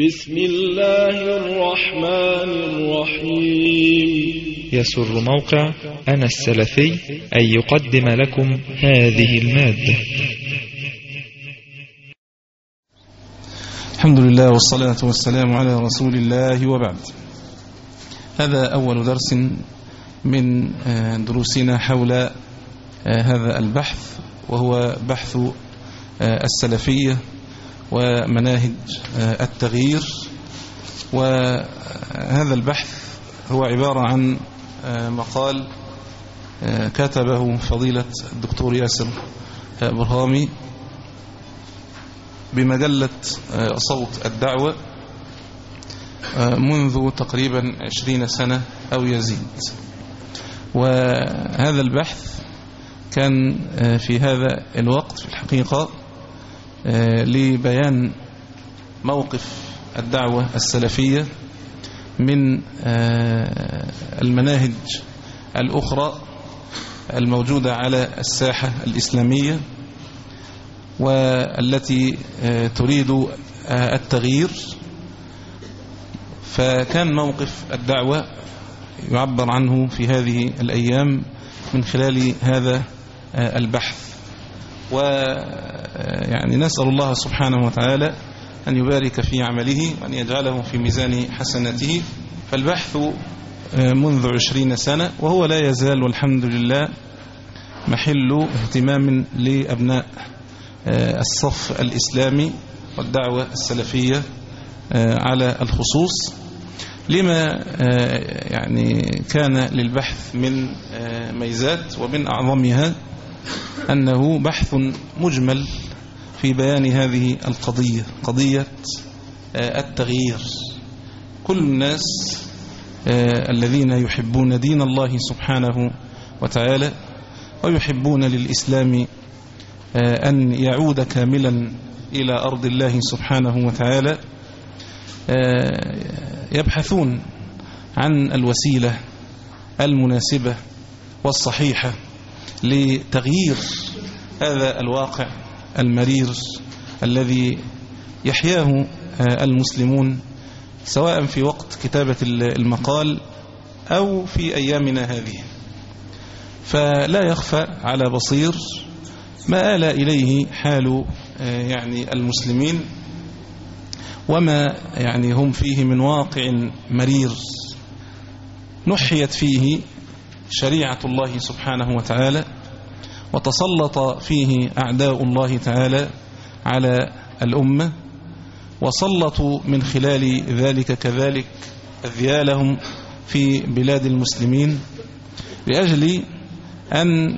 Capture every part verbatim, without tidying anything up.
بسم الله الرحمن الرحيم. يسر موقع أنا السلفي أن يقدم لكم هذه المادة. الحمد لله والصلاة والسلام على رسول الله، وبعد. هذا أول درس من دروسنا حول هذا البحث، وهو بحث السلفية ومناهج التغيير. وهذا البحث هو عبارة عن مقال كتبه فضيلة الدكتور ياسر برهامي بمجلة صوت الدعوة منذ تقريبا عشرين سنة أو يزيد. وهذا البحث كان في هذا الوقت في الحقيقة لبيان موقف الدعوة السلفية من المناهج الأخرى الموجودة على الساحة الإسلامية والتي تريد التغيير. فكان موقف الدعوة يعبر عنه في هذه الأيام من خلال هذا البحث. ويعني نسأل الله سبحانه وتعالى أن يبارك في عمله وأن يجعله في ميزان حسناته. فالبحث منذ عشرين سنة وهو لا يزال والحمد لله محل اهتمام لأبناء الصف الإسلامي والدعوة السلفية على الخصوص، لما يعني كان للبحث من ميزات، ومن أعظمها أنه بحث مجمل في بيان هذه القضية، قضية التغيير. كل الناس الذين يحبون دين الله سبحانه وتعالى ويحبون للإسلام أن يعود كاملا إلى أرض الله سبحانه وتعالى يبحثون عن الوسيلة المناسبة والصحيحة لتغيير هذا الواقع المرير الذي يحياه المسلمون، سواء في وقت كتابة المقال أو في أيامنا هذه. فلا يخفى على بصير ما آل إليه حال يعني المسلمين، وما يعني هم فيه من واقع مرير نحيت فيه شريعة الله سبحانه وتعالى، وتسلط فيه أعداء الله تعالى على الأمة، وسلطوا من خلال ذلك كذلك أذيالهم في بلاد المسلمين لأجل أن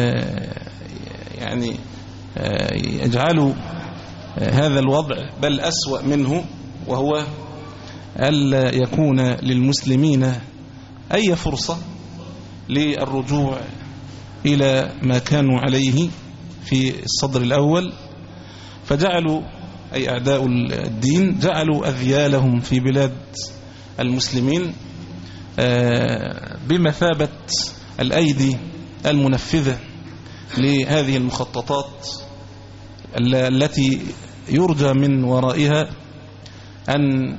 يعني يجعلوا هذا الوضع بل أسوأ منه، وهو ألا يكون للمسلمين أي فرصة للرجوع إلى ما كانوا عليه في الصدر الأول. فجعلوا أي أعداء الدين جعلوا أذيالهم في بلاد المسلمين بمثابة الأيدي المنفذة لهذه المخططات التي يرجى من ورائها أن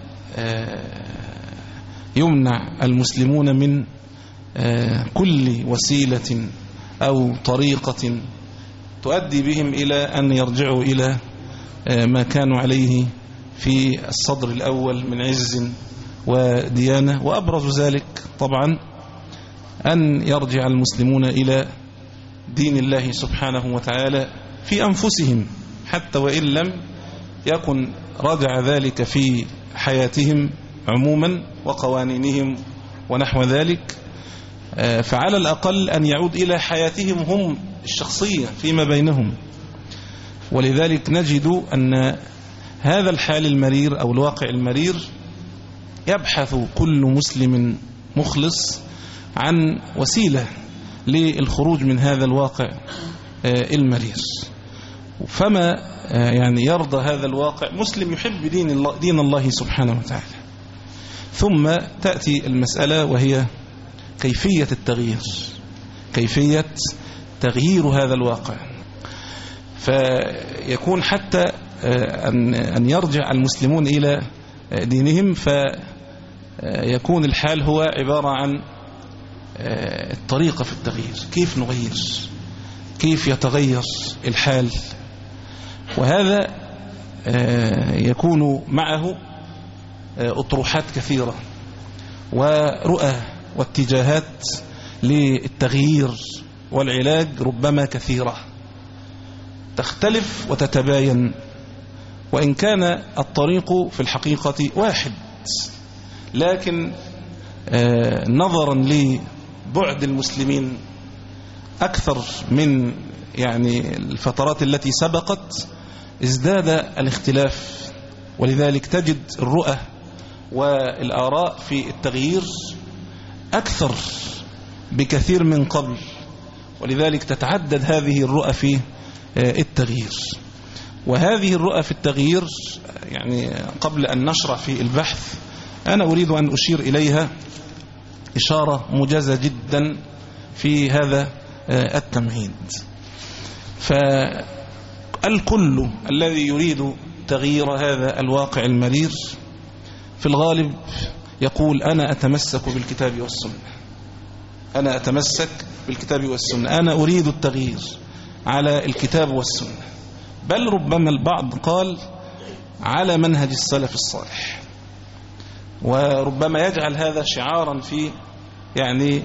يمنع المسلمون من كل وسيلة أو طريقة تؤدي بهم إلى أن يرجعوا إلى ما كانوا عليه في الصدر الأول من عز وديانة. وأبرز ذلك طبعا أن يرجع المسلمون إلى دين الله سبحانه وتعالى في أنفسهم، حتى وإن لم يكن رجع ذلك في حياتهم عموما وقوانينهم ونحو ذلك، فعلى الأقل أن يعود إلى حياتهم هم الشخصية فيما بينهم. ولذلك نجد أن هذا الحال المرير أو الواقع المرير يبحث كل مسلم مخلص عن وسيلة للخروج من هذا الواقع المرير. فما يعني يرضى هذا الواقع مسلم يحب دين الله, دين الله سبحانه وتعالى. ثم تأتي المسألة وهي كيفية التغيير، كيفية تغيير هذا الواقع. فيكون حتى أن يرجع المسلمون إلى دينهم، فيكون الحال هو عبارة عن الطريقة في التغيير، كيف نغير، كيف يتغير الحال. وهذا يكون معه أطروحات كثيرة ورؤى واتجاهات للتغيير والعلاج ربما كثيرة تختلف وتتباين، وإن كان الطريق في الحقيقة واحد، لكن نظرا لبعد المسلمين أكثر من يعني الفترات التي سبقت ازداد الاختلاف، ولذلك تجد الرؤى والآراء في التغيير أكثر بكثير من قبل، ولذلك تتعدد هذه الرؤى في التغيير. وهذه الرؤى في التغيير يعني قبل أن نشرع في البحث أنا أريد أن أشير إليها إشارة موجزة جدا في هذا التمهيد. فالكل الذي يريد تغيير هذا الواقع المرير في الغالب يقول أنا أتمسك بالكتاب والسنة، أنا أتمسك بالكتاب والسنة، أنا أريد التغيير على الكتاب والسنة، بل ربما البعض قال على منهج السلف الصالح، وربما يجعل هذا شعارا في يعني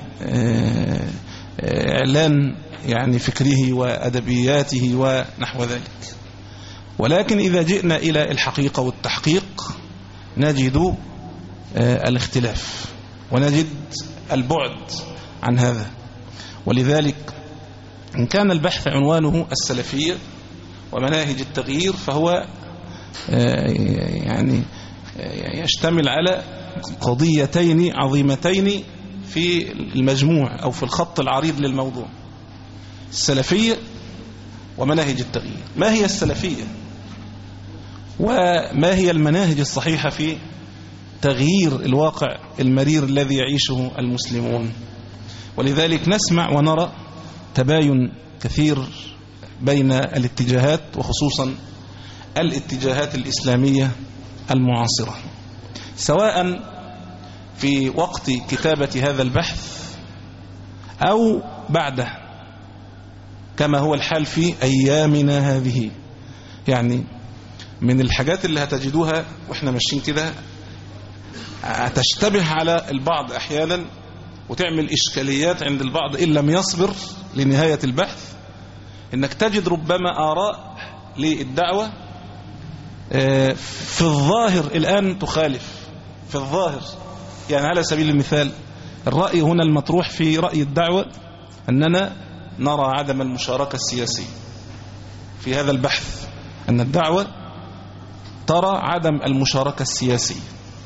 إعلان يعني فكره وأدبياته ونحو ذلك. ولكن إذا جئنا إلى الحقيقة والتحقيق نجد الاختلاف ونجد البعد عن هذا. ولذلك إن كان البحث عنوانه السلفية ومناهج التغيير فهو يعني يشتمل على قضيتين عظيمتين في المجموع أو في الخط العريض للموضوع: السلفية ومناهج التغيير. ما هي السلفية وما هي المناهج الصحيحة في تغيير الواقع المرير الذي يعيشه المسلمون؟ ولذلك نسمع ونرى تباين كثير بين الاتجاهات، وخصوصا الاتجاهات الإسلامية المعاصرة، سواء في وقت كتابة هذا البحث أو بعده، كما هو الحال في أيامنا هذه. يعني من الحاجات اللي هتجدوها وإحنا ماشيين كده هتشتبه على البعض أحيانا وتعمل إشكاليات عند البعض إن لم يصبر لنهاية البحث، إنك تجد ربما آراء للدعوة في الظاهر الآن تخالف في الظاهر. يعني على سبيل المثال الرأي هنا المطروح في رأي الدعوة أننا نرى عدم المشاركة السياسية في هذا البحث، أن الدعوة ترى عدم المشاركة السياسية.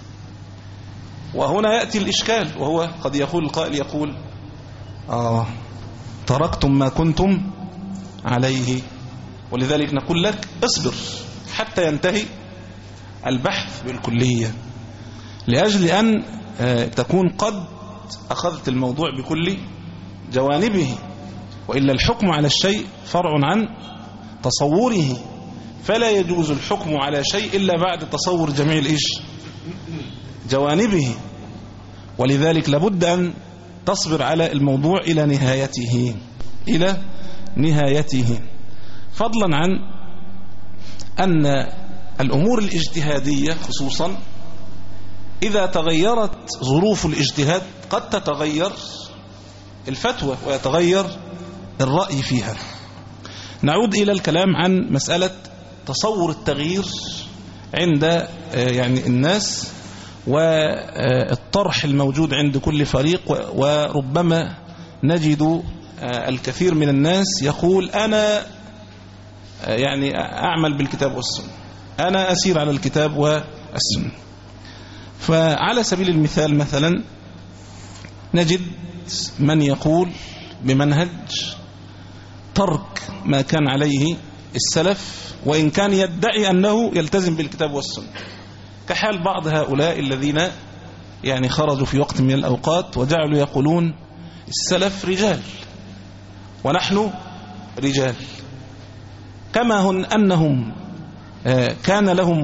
وهنا يأتي الإشكال، وهو قد يقول القائل يقول آه تركتم ما كنتم عليه. ولذلك نقول لك اصبر حتى ينتهي البحث بالكلية، لأجل أن تكون قد أخذت الموضوع بكل جوانبه، وإلا الحكم على الشيء فرع عن تصوره، فلا يجوز الحكم على شيء إلا بعد تصور جميع الإيش جوانبه. ولذلك لابد أن تصبر على الموضوع إلى نهايته إلى نهايته فضلا عن أن الأمور الاجتهادية خصوصا إذا تغيرت ظروف الاجتهاد قد تتغير الفتوى ويتغير الرأي فيها. نعود إلى الكلام عن مسألة تصور التغيير عند يعني الناس والطرح الموجود عند كل فريق. وربما نجد الكثير من الناس يقول أنا يعني أعمل بالكتاب والسنة، أنا أسير على الكتاب والسنة. فعلى سبيل المثال مثلا نجد من يقول بمنهج ترك ما كان عليه السلف وإن كان يدعي أنه يلتزم بالكتاب والسنة، كحال بعض هؤلاء الذين يعني خرجوا في وقت من الأوقات وجعلوا يقولون السلف رجال ونحن رجال، كما هن أنهم كان لهم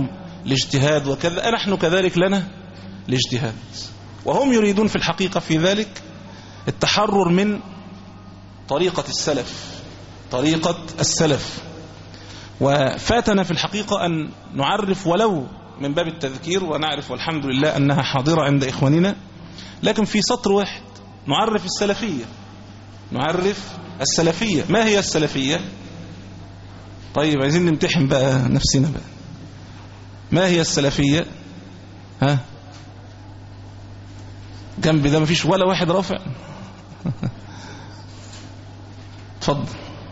الاجتهاد وكذا، نحن كذلك لنا الاجتهاد. وهم يريدون في الحقيقة في ذلك التحرر من طريقة السلف، طريقة السلف. وفاتنا في الحقيقة أن نعرف ولو من باب التذكير، ونعرف والحمد لله أنها حاضرة عند إخواننا، لكن في سطر واحد نعرف السلفية. نعرف السلفية. ما هي السلفية؟ طيب عايزين نمتحن بقى نفسنا بقى. ما هي السلفية؟ ها جنب ده مفيش ولا واحد رافع. اتفضل.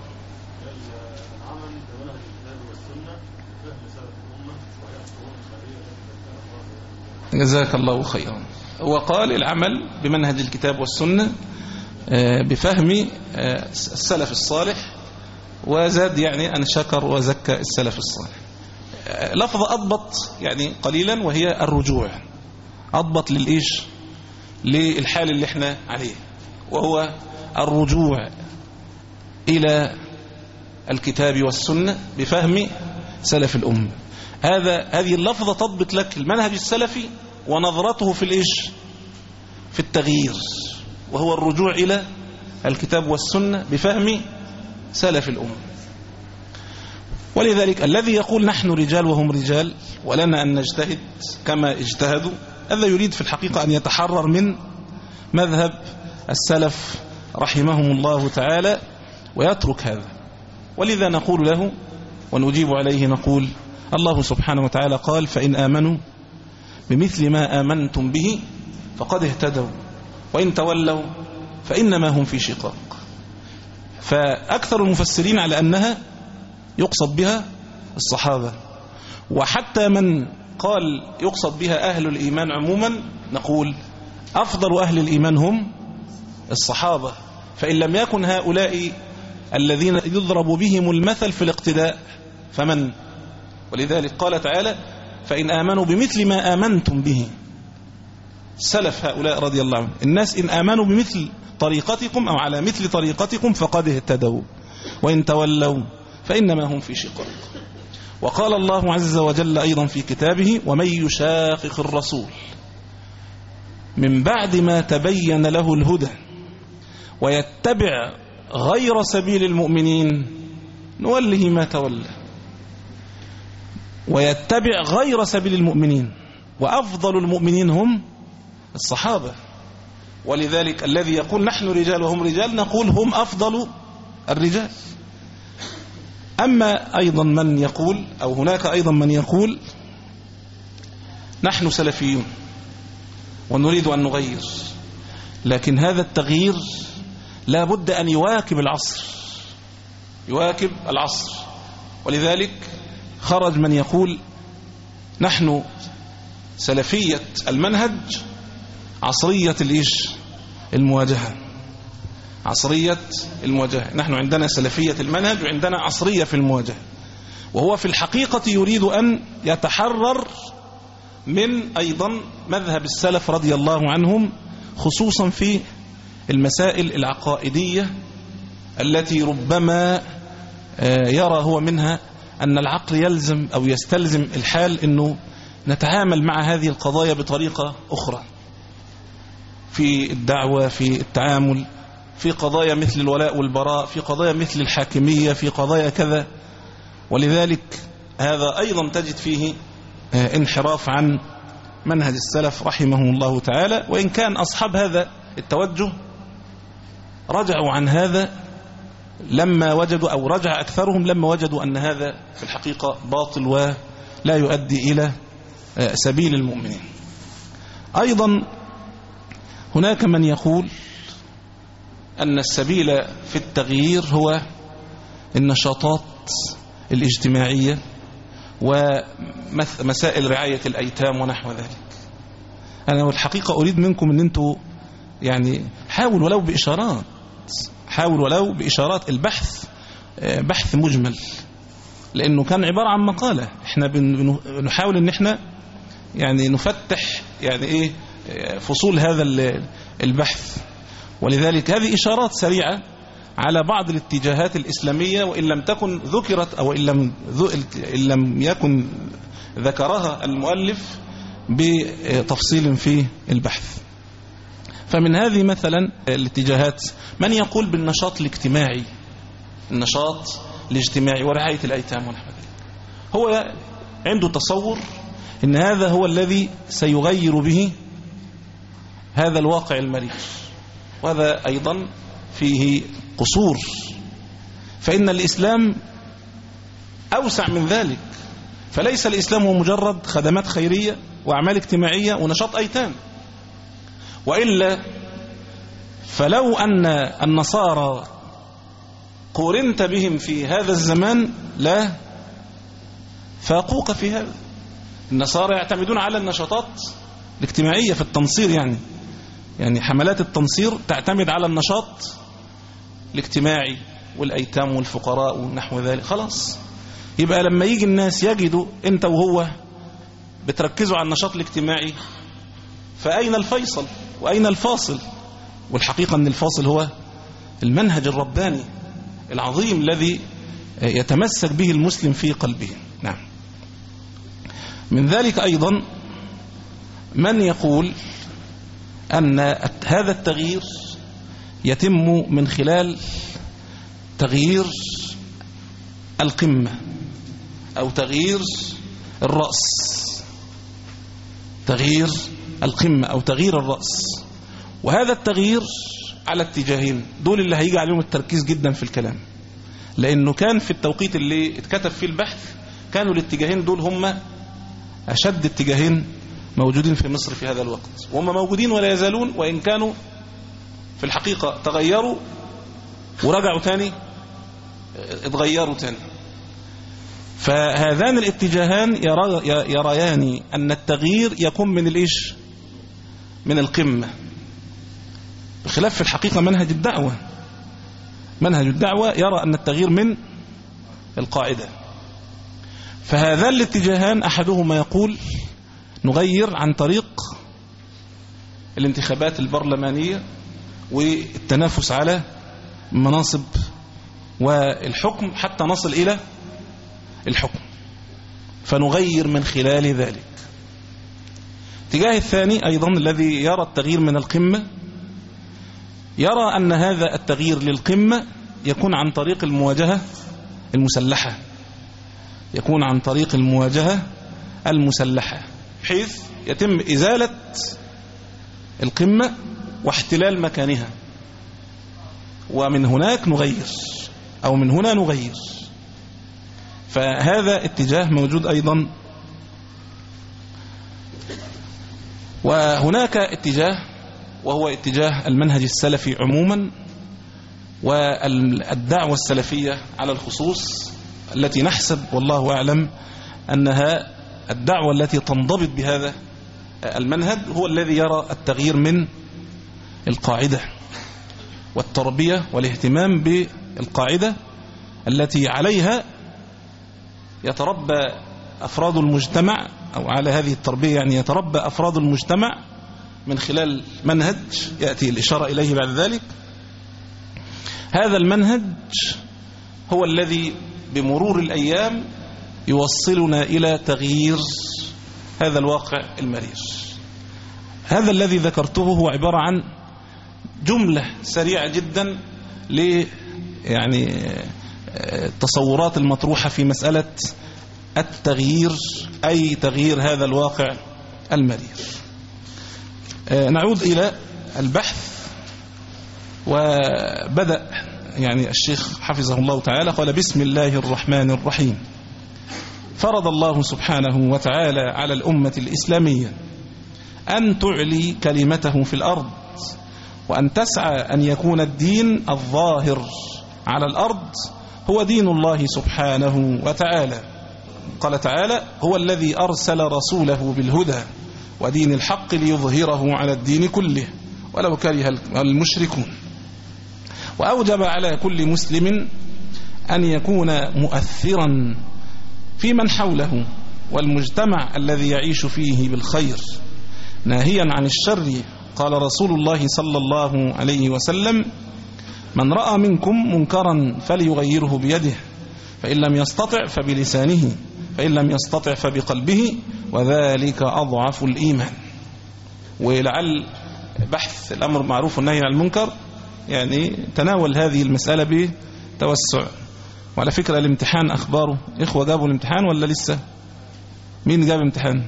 جزاك الله خيرا. هو قال العمل بمنهج الكتاب والسنة بفهم السلف الصالح، وزاد يعني أن شكر وزكى السلف الصالح. لفظ أضبط يعني قليلا، وهي الرجوع. أضبط للإيش؟ للحال اللي احنا عليه، وهو الرجوع إلى الكتاب والسنة بفهم سلف الأمة. هذا هذه اللفظة تضبط لك المنهج السلفي ونظرته في الإيش؟ في التغيير، وهو الرجوع إلى الكتاب والسنة بفهم سلف الأمة. ولذلك الذي يقول نحن رجال وهم رجال ولنا أن نجتهد كما اجتهدوا، هذا يريد في الحقيقة أن يتحرر من مذهب السلف رحمهم الله تعالى ويترك هذا. ولذا نقول له ونجيب عليه، نقول الله سبحانه وتعالى قال فإن آمنوا بمثل ما آمنتم به فقد اهتدوا وإن تولوا فإنما هم في شقاق. فأكثر المفسرين على أنها يقصد بها الصحابة، وحتى من قال يقصد بها أهل الإيمان عموما نقول أفضل أهل الإيمان هم الصحابة، فإن لم يكن هؤلاء الذين يضرب بهم المثل في الاقتداء فمن؟ ولذلك قال تعالى فإن آمنوا بمثل ما آمنتم به. سلف هؤلاء رضي الله عنهم، الناس إن آمنوا بمثل طريقتكم أو على مثل طريقتكم فقد اهتدوا وإن تولوا فإنما هم في شقاق. وقال الله عز وجل أيضا في كتابه ومن يشاقق الرسول من بعد ما تبين له الهدى ويتبع غير سبيل المؤمنين نوله ما تولى. ويتبع غير سبيل المؤمنين، وأفضل المؤمنين هم الصحابة. ولذلك الذي يقول نحن رجال وهم رجال نقول هم أفضل الرجال. أما أيضا من يقول أو هناك أيضا من يقول نحن سلفيون ونريد أن نغير، لكن هذا التغيير لا بد أن يواكب العصر، يواكب العصر. ولذلك خرج من يقول نحن سلفية المنهج عصرية الإيش؟ المواجهة. عصرية المواجهة. نحن عندنا سلفية المنهج وعندنا عصرية في المواجهة. وهو في الحقيقة يريد أن يتحرر من أيضا مذهب السلف رضي الله عنهم، خصوصا في المسائل العقائدية التي ربما يرى هو منها أن العقل يلزم أو يستلزم الحال أنه نتعامل مع هذه القضايا بطريقة أخرى في الدعوة، في التعامل، في قضايا مثل الولاء والبراء، في قضايا مثل الحاكمية، في قضايا كذا. ولذلك هذا أيضا تجد فيه انحراف عن منهج السلف رحمهم الله تعالى. وإن كان أصحاب هذا التوجه رجعوا عن هذا لما وجدوا، أو رجع أكثرهم لما وجدوا أن هذا في الحقيقة باطل ولا يؤدي إلى سبيل المؤمنين. أيضا هناك من يقول أن السبيل في التغيير هو النشاطات الاجتماعية ومسائل رعاية الأيتام ونحو ذلك. أنا والحقيقة أريد منكم أن أنتوا يعني حاول ولو بإشارات، حاول ولو بإشارات. البحث بحث مجمل لأنه كان عبارة عن مقالة، احنا بنحاول أن احنا يعني نفتح يعني إيه فصول هذا البحث. ولذلك هذه إشارات سريعة على بعض الاتجاهات الإسلامية، وإن لم تكن ذكرت أو إن لم, إن لم يكن ذكرها المؤلف بتفصيل في البحث. فمن هذه مثلا الاتجاهات من يقول بالنشاط الاجتماعي، النشاط الاجتماعي ورعاية الأيتام ونحو ذلك، هو عنده تصور إن هذا هو الذي سيغير به هذا الواقع المرير، وهذا أيضا فيه قصور، فإن الإسلام أوسع من ذلك. فليس الإسلام هو مجرد خدمات خيرية وأعمال اجتماعية ونشاط أيتام، وإلا فلو أن النصارى قورنت بهم في هذا الزمان لا فاقوك في هذا. النصارى يعتمدون على النشاطات الاجتماعية في التنصير، يعني يعني حملات التنصير تعتمد على النشاط الاجتماعي والأيتام والفقراء ونحو ذلك. خلاص، يبقى لما يجي الناس يجدوا انت وهو بتركزوا على النشاط الاجتماعي، فأين الفيصل وأين الفاصل؟ والحقيقة أن الفاصل هو المنهج الرباني العظيم الذي يتمسك به المسلم في قلبه. نعم. من ذلك أيضا من يقول أن هذا التغيير يتم من خلال تغيير القمة أو تغيير الرأس، تغيير القمة أو تغيير الرأس. وهذا التغيير على اتجاهين، دول اللي هيجي عليهم التركيز جدا في الكلام، لأنه كان في التوقيت اللي اتكتب فيه البحث كانوا الاتجاهين دول هم أشد اتجاهين موجودين في مصر في هذا الوقت، وهم موجودين ولا يزالون، وإن كانوا في الحقيقة تغيروا ورجعوا تاني اتغيروا تاني. فهذان الاتجاهان يرى يريان أن التغيير يكون من الإيش؟ من القمة، بخلاف في الحقيقة منهج الدعوة. منهج الدعوة يرى أن التغيير من القاعدة. فهذان الاتجاهان أحدهما يقول نغير عن طريق الانتخابات البرلمانية والتنافس على مناصب والحكم حتى نصل إلى الحكم، فنغير من خلال ذلك. الاتجاه الثاني أيضا الذي يرى التغيير من القمة يرى أن هذا التغيير للقمة يكون عن طريق المواجهة المسلحة، يكون عن طريق المواجهة المسلحة، حيث يتم إزالة القمة واحتلال مكانها، ومن هناك نغير أو من هنا نغير. فهذا اتجاه موجود أيضا. وهناك اتجاه وهو اتجاه المنهج السلفي عموما والدعوة السلفية على الخصوص، التي نحسب والله أعلم أنها الدعوة التي تنضبط بهذا المنهج، هو الذي يرى التغيير من القاعدة والتربية والاهتمام بالقاعدة التي عليها يتربى أفراد المجتمع، أو على هذه التربية يعني يتربى أفراد المجتمع من خلال منهج يأتي الإشارة إليه بعد ذلك. هذا المنهج هو الذي بمرور الأيام يوصلنا إلى تغيير هذا الواقع المرير. هذا الذي ذكرته هو عبارة عن جملة سريعة جدا ل يعني التصورات المطروحة في مسألة التغيير، أي تغيير هذا الواقع المرير. نعود إلى البحث. وبدأ يعني الشيخ حفظه الله تعالى قال: بسم الله الرحمن الرحيم. فرض الله سبحانه وتعالى على الأمة الإسلامية أن تعلي كلمته في الأرض، وأن تسعى أن يكون الدين الظاهر على الأرض هو دين الله سبحانه وتعالى. قال تعالى: هو الذي أرسل رسوله بالهدى ودين الحق ليظهره على الدين كله ولو كره المشركون. وأوجب على كل مسلم أن يكون مؤثرا في من حوله والمجتمع الذي يعيش فيه بالخير، ناهيا عن الشر. قال رسول الله صلى الله عليه وسلم: من رأى منكم منكرا فليغيره بيده، فإن لم يستطع فبلسانه، فإن لم يستطع فبقلبه، وذلك أضعف الإيمان. ولعل بحث الأمر معروف والنهي عن المنكر يعني تناول هذه المسألة بتوسع. وعلى فكرة الامتحان أخباره، إخوة جابوا الامتحان ولا لسه؟ مين جاب امتحان؟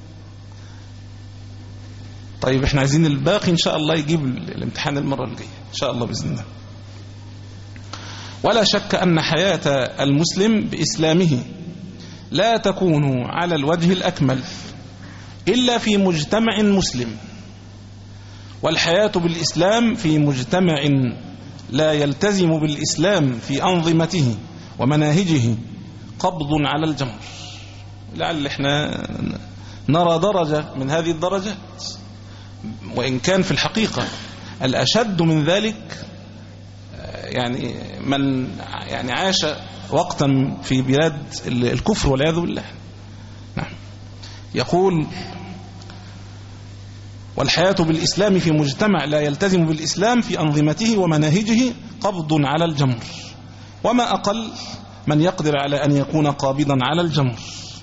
طيب احنا عايزين الباقي إن شاء الله يجيب الامتحان المرة الجاية إن شاء الله بإذن الله. ولا شك أن حياة المسلم بإسلامه لا تكون على الوجه الأكمل إلا في مجتمع مسلم، والحياة بالإسلام في مجتمع لا يلتزم بالإسلام في أنظمته ومناهجه قبض على الجمر. لعل احنا نرى درجة من هذه الدرجات، وإن كان في الحقيقة الأشد من ذلك يعني من يعني عاش وقتا في بلاد الكفر والعياذ بالله. نعم. يقول: والحياة بالإسلام في مجتمع لا يلتزم بالإسلام في أنظمته ومناهجه قبض على الجمر، وما أقل من يقدر على أن يكون قابضا على الجمر.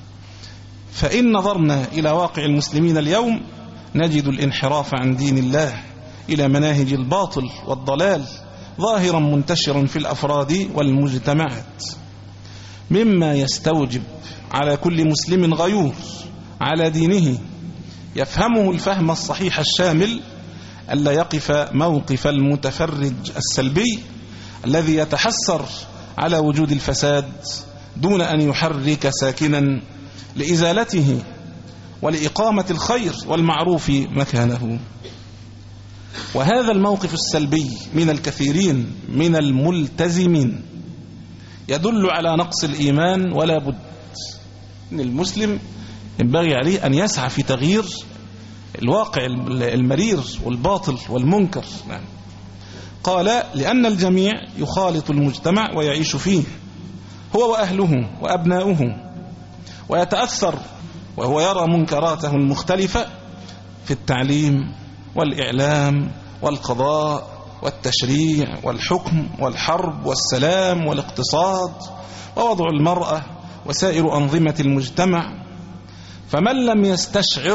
فإن نظرنا إلى واقع المسلمين اليوم نجد الانحراف عن دين الله إلى مناهج الباطل والضلال ظاهرا منتشرا في الأفراد والمجتمعات، مما يستوجب على كل مسلم غيور على دينه يفهمه الفهم الصحيح الشامل ألا يقف موقف المتفرج السلبي الذي يتحسر على وجود الفساد دون أن يحرك ساكنا لإزالته ولإقامة الخير والمعروف مكانه. وهذا الموقف السلبي من الكثيرين من الملتزمين يدل على نقص الإيمان، ولا بد أن المسلم ينبغي عليه أن يسعى في تغيير الواقع المرير والباطل والمنكر. نعم. قال: لأن الجميع يخالط المجتمع ويعيش فيه هو وأهله وأبناؤه، ويتأثر وهو يرى منكراته المختلفة في التعليم والإعلام والقضاء والتشريع والحكم والحرب والسلام والاقتصاد ووضع المرأة وسائر أنظمة المجتمع. فمن لم يستشعر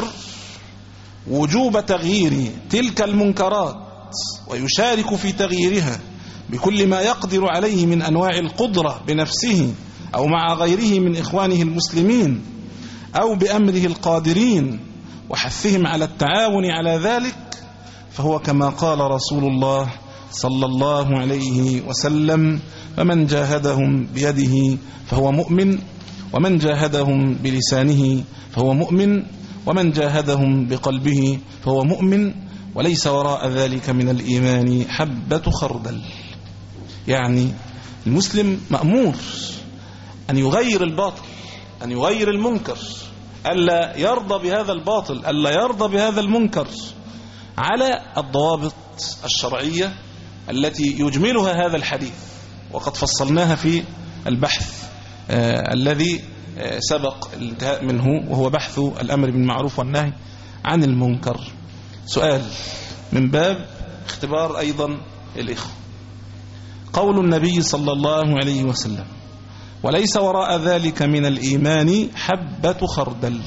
وجوب تغيير تلك المنكرات ويشارك في تغييرها بكل ما يقدر عليه من أنواع القدرة بنفسه أو مع غيره من إخوانه المسلمين أو بأمره القادرين وحثهم على التعاون على ذلك، فهو كما قال رسول الله صلى الله عليه وسلم: فمن جاهدهم بيده فهو مؤمن، ومن جاهدهم بلسانه فهو مؤمن، ومن جاهدهم بقلبه فهو مؤمن، وليس وراء ذلك من الإيمان حبة خردل. يعني المسلم مأمور أن يغير الباطل، أن يغير المنكر، ألا يرضى بهذا الباطل، ألا يرضى بهذا المنكر على الضوابط الشرعية التي يجملها هذا الحديث، وقد فصلناها في البحث آه الذي آه سبق الانتهاء منه، وهو بحث الأمر بالمعروف والنهي عن المنكر. سؤال من باب اختبار أيضا الإخوة: قول النبي صلى الله عليه وسلم: وليس وراء ذلك من الإيمان حبة خردل،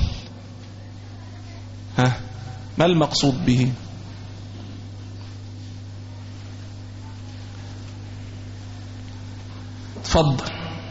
ها ما المقصود به؟ تفضل.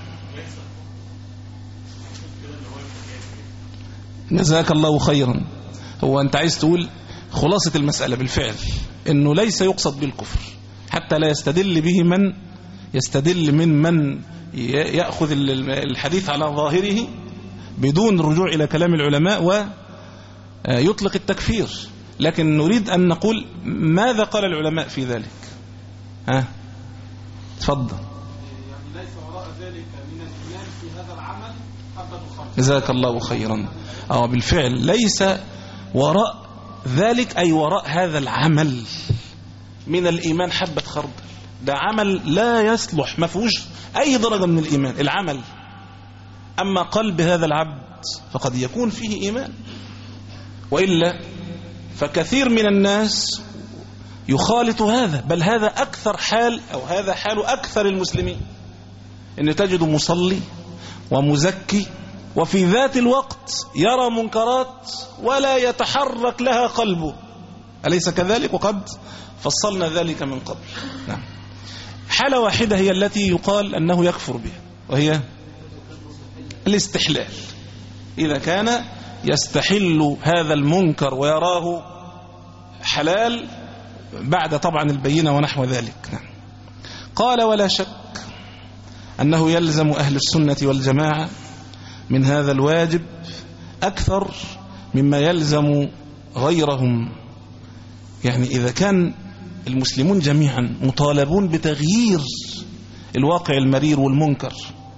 جزاك الله خيرا. هو أنت عايز تقول خلاصة المسألة بالفعل أنه ليس يقصد بالكفر، حتى لا يستدل به من يستدل من من يأخذ الحديث على ظاهره بدون الرجوع إلى كلام العلماء ويطلق التكفير. لكن نريد أن نقول ماذا قال العلماء في ذلك. ها تفضل. يعني ليس وراء ذلك من الإيمان في هذا العمل حبة خردل. جزاك الله خيرا. أو بالفعل ليس وراء ذلك أي وراء هذا العمل من الإيمان حبة خردل. ده عمل لا يصلح، ما فيهوش أي درجة من الإيمان العمل. أما قلب هذا العبد فقد يكون فيه إيمان، وإلا فكثير من الناس يخالط هذا، بل هذا أكثر حال، أو هذا حال أكثر المسلمين، أن تجد مصلي ومزكي وفي ذات الوقت يرى منكرات ولا يتحرك لها قلبه. أليس كذلك؟ وقد فصلنا ذلك من قبل. نعم. حالة واحدة هي التي يقال أنه يكفر بها، وهي الاستحلال. إذا كان يستحل هذا المنكر ويراه حلال بعد طبعا البينة ونحو ذلك. نعم. قال: ولا شك أنه يلزم أهل السنة والجماعة من هذا الواجب أكثر مما يلزم غيرهم. يعني إذا كان المسلمون جميعا مطالبون بتغيير الواقع المرير والمنكر،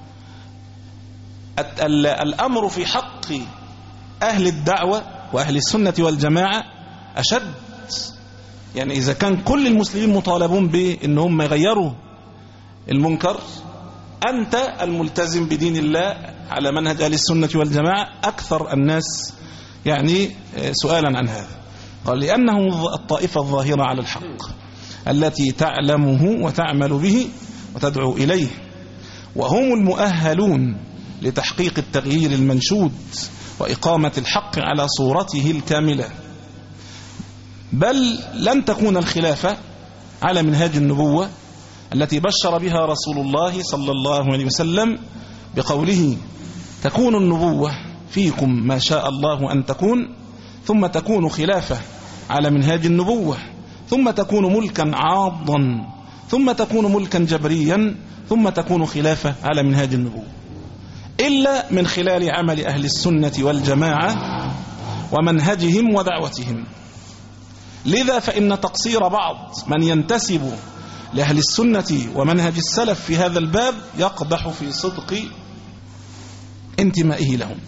الأمر في حق أهل الدعوة وأهل السنة والجماعة أشد. يعني إذا كان كل المسلمين مطالبون بأنهم يغيروا المنكر، أنت الملتزم بدين الله على منهج أهل السنة والجماعة أكثر الناس يعني سؤالا عن هذا. قال: لأنه الطائفة الظاهرة على الحق التي تعلمه وتعمل به وتدعو إليه، وهم المؤهلون لتحقيق التغيير المنشود وإقامة الحق على صورته الكاملة. بل لن تكون الخلافة على منهاج النبوة التي بشر بها رسول الله صلى الله عليه وسلم بقوله: تكون النبوة فيكم ما شاء الله أن تكون، ثم تكون خلافة على منهاج النبوة، ثم تكون ملكا عاضا، ثم تكون ملكا جبريا، ثم تكون خلافة على منهاج النبوة، إلا من خلال عمل أهل السنة والجماعة ومنهجهم ودعوتهم. لذا فإن تقصير بعض من ينتسب لأهل السنة ومنهج السلف في هذا الباب يقدح في صدق انتمائه لهم.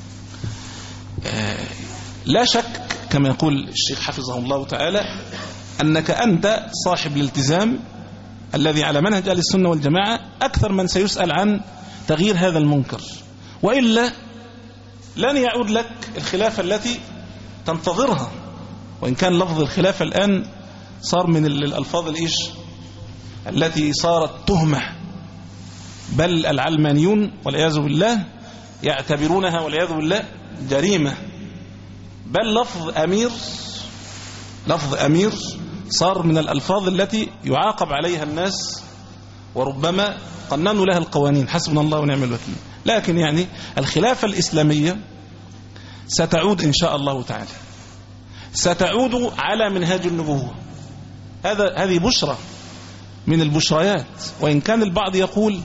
لا شك كما يقول الشيخ حفظه الله تعالى أنك أنت صاحب الالتزام الذي على منهج أهل السنة والجماعة أكثر من سيسأل عن تغيير هذا المنكر، وإلا لن يعود لك الخلافة التي تنتظرها. وإن كان لفظ الخلافة الآن صار من الألفاظ الإيش التي صارت تهمة، بل العلمانيون والعياذ بالله يعتبرونها والعياذ بالله جريمة. بل لفظ أمير لفظ أمير صار من الألفاظ التي يعاقب عليها الناس، وربما قننوا لها القوانين. حسبنا الله ونعم الوكيل. لكن يعني الخلافة الإسلامية ستعود إن شاء الله تعالى، ستعود على منهاج النبوة. هذا هذه بشرى من البشريات. وإن كان البعض يقول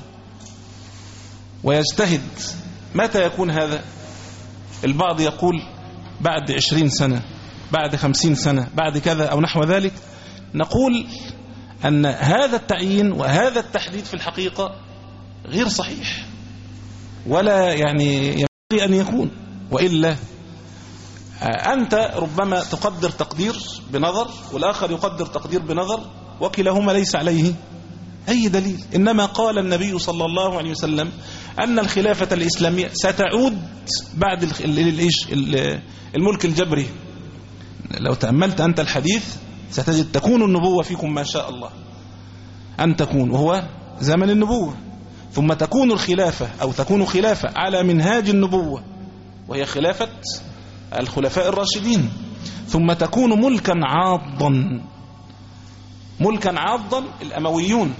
ويجتهد متى يكون هذا، البعض يقول بعد عشرين سنة، بعد خمسين سنة، بعد كذا أو نحو ذلك. نقول أن هذا التعيين وهذا التحديد في الحقيقة غير صحيح، ولا يعني ينبغي أن يكون. وإلا أنت ربما تقدر تقدير بنظر، والآخر يقدر تقدير بنظر، وكلاهما ليس عليه أي دليل. إنما قال النبي صلى الله عليه وسلم أن الخلافة الإسلامية ستعود بعد الملك الجبري. لو تأملت أنت الحديث ستجد تكون النبوة فيكم ما شاء الله أن تكون، وهو زمن النبوة، ثم تكون الخلافة أو تكون خلافة على منهاج النبوة وهي خلافة الخلفاء الراشدين، ثم تكون ملكا عاضا. ملكا عاضا الأمويون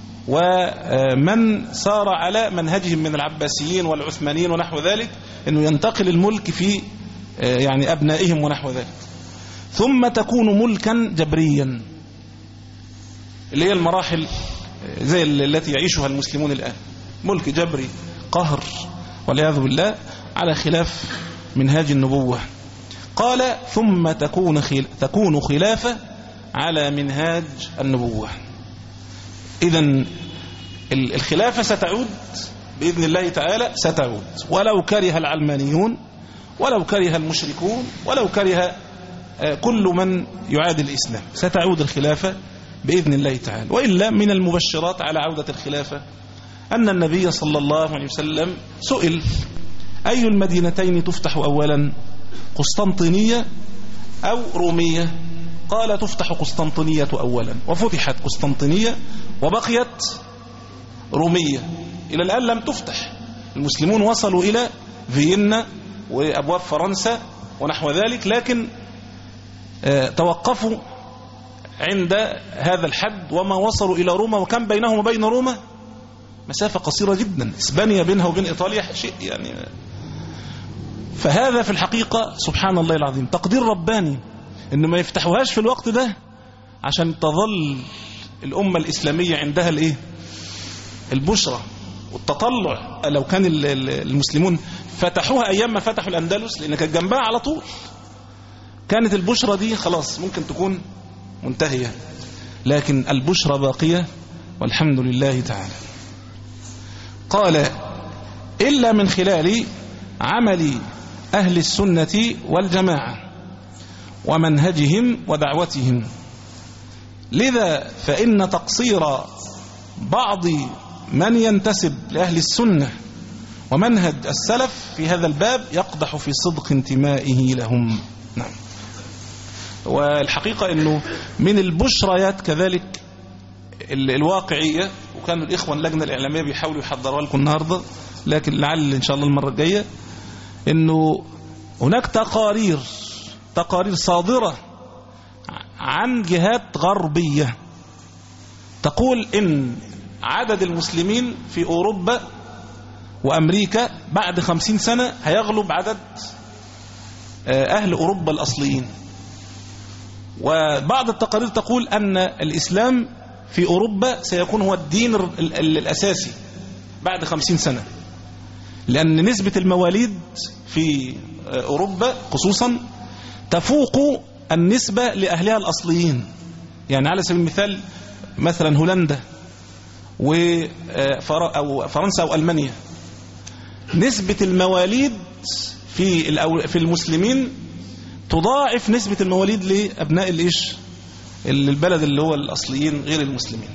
ومن سار على منهجهم من العباسيين والعثمانيين ونحو ذلك، أنه ينتقل الملك في يعني أبنائهم ونحو ذلك. ثم تكون ملكا جبريا، اللي هي المراحل زي التي يعيشها المسلمون الآن، ملك جبري قهر والعياذ بالله على خلاف منهاج النبوة. قال ثم تكون تكون خلافة على منهاج النبوة. إذن الخلافة ستعود بإذن الله تعالى، ستعود ولو كره العلمانيون، ولو كره المشركون، ولو كره كل من يعادي الإسلام، ستعود الخلافة بإذن الله تعالى. وإلا من المبشرات على عودة الخلافة أن النبي صلى الله عليه وسلم سئل: أي المدينتين تفتح أولا، قسطنطينية أو رومية؟ قال تفتح قسطنطينية أولا، وفتحت قسطنطينية وبقيت رومية، إلى الآن لم تفتح. المسلمون وصلوا إلى فيينا وأبواب فرنسا ونحو ذلك، لكن توقفوا عند هذا الحد وما وصلوا إلى روما، وكان بينهم وبين روما مسافة قصيرة جدا. إسبانيا بينها وبين إيطاليا شيء يعني. فهذا في الحقيقة سبحان الله العظيم تقدير رباني إنه ما يفتحوهاش في الوقت ده عشان تظل الأمة الإسلامية عندها الإيه؟ البشرة والتطلع. لو كان المسلمون فتحوها أيام ما فتحوا الأندلس، لأن كانت جنبها على طول، كانت البشرة دي خلاص ممكن تكون منتهية، لكن البشرة باقية والحمد لله تعالى. قال إلا من خلال عمل أهل السنة والجماعة ومنهجهم ودعوتهم، لذا فإن تقصير بعض من ينتسب لأهل السنة ومنهج السلف في هذا الباب يقدح في صدق انتمائه لهم. نعم. والحقيقة أنه من البشريات كذلك الواقعية، وكانوا الإخوة اللجنة الإعلامية بيحاولوا يحضروا لكم النهاردة، لكن لعل إن شاء الله المرة الجاية، أنه هناك تقارير تقارير صادرة عن جهات غربية تقول إن عدد المسلمين في أوروبا وأمريكا بعد خمسين سنة هيغلب عدد أهل أوروبا الأصليين. وبعض التقارير تقول أن الإسلام في أوروبا سيكون هو الدين الأساسي بعد خمسين سنة، لأن نسبة المواليد في أوروبا خصوصا تفوق النسبة لأهلها الأصليين. يعني على سبيل المثال مثلا هولندا وفرنسا أو ألمانيا، نسبة المواليد في في المسلمين تضاعف نسبة المواليد لأبناء الإيش البلد اللي هو الأصليين غير المسلمين.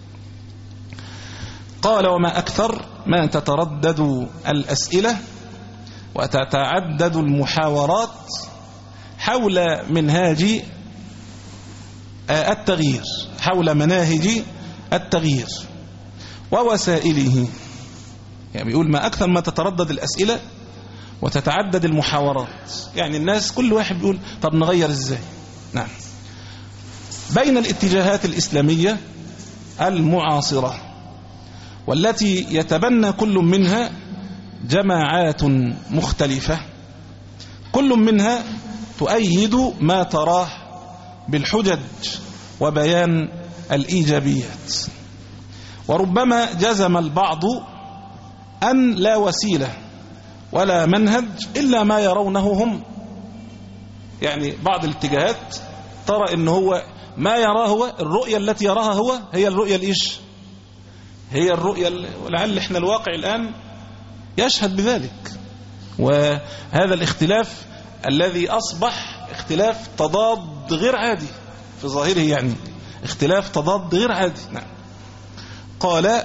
قال وما أكثر ما تتردد الأسئلة وتتعدد المحاورات حول منهاج التغيير، حول مناهج التغيير ووسائله. يعني بيقول ما أكثر ما تتردد الأسئلة وتتعدد المحاورات، يعني الناس كل واحد بيقول طب نغير إزاي. نعم. بين الاتجاهات الإسلامية المعاصرة والتي يتبنى كل منها جماعات مختلفة، كل منها تؤيد ما تراه بالحجج وبيان الإيجابيات، وربما جزم البعض أن لا وسيلة ولا منهج إلا ما يرونه هم. يعني بعض الاتجاهات ترى إن هو ما يراه هو الرؤية التي يراها هو هي الرؤية الإيش هي الرؤية، ولعل إحنا الواقع الآن يشهد بذلك. وهذا الاختلاف الذي أصبح اختلاف تضاد غير عادي في ظاهره، يعني اختلاف تضاد غير عادي. نعم. قال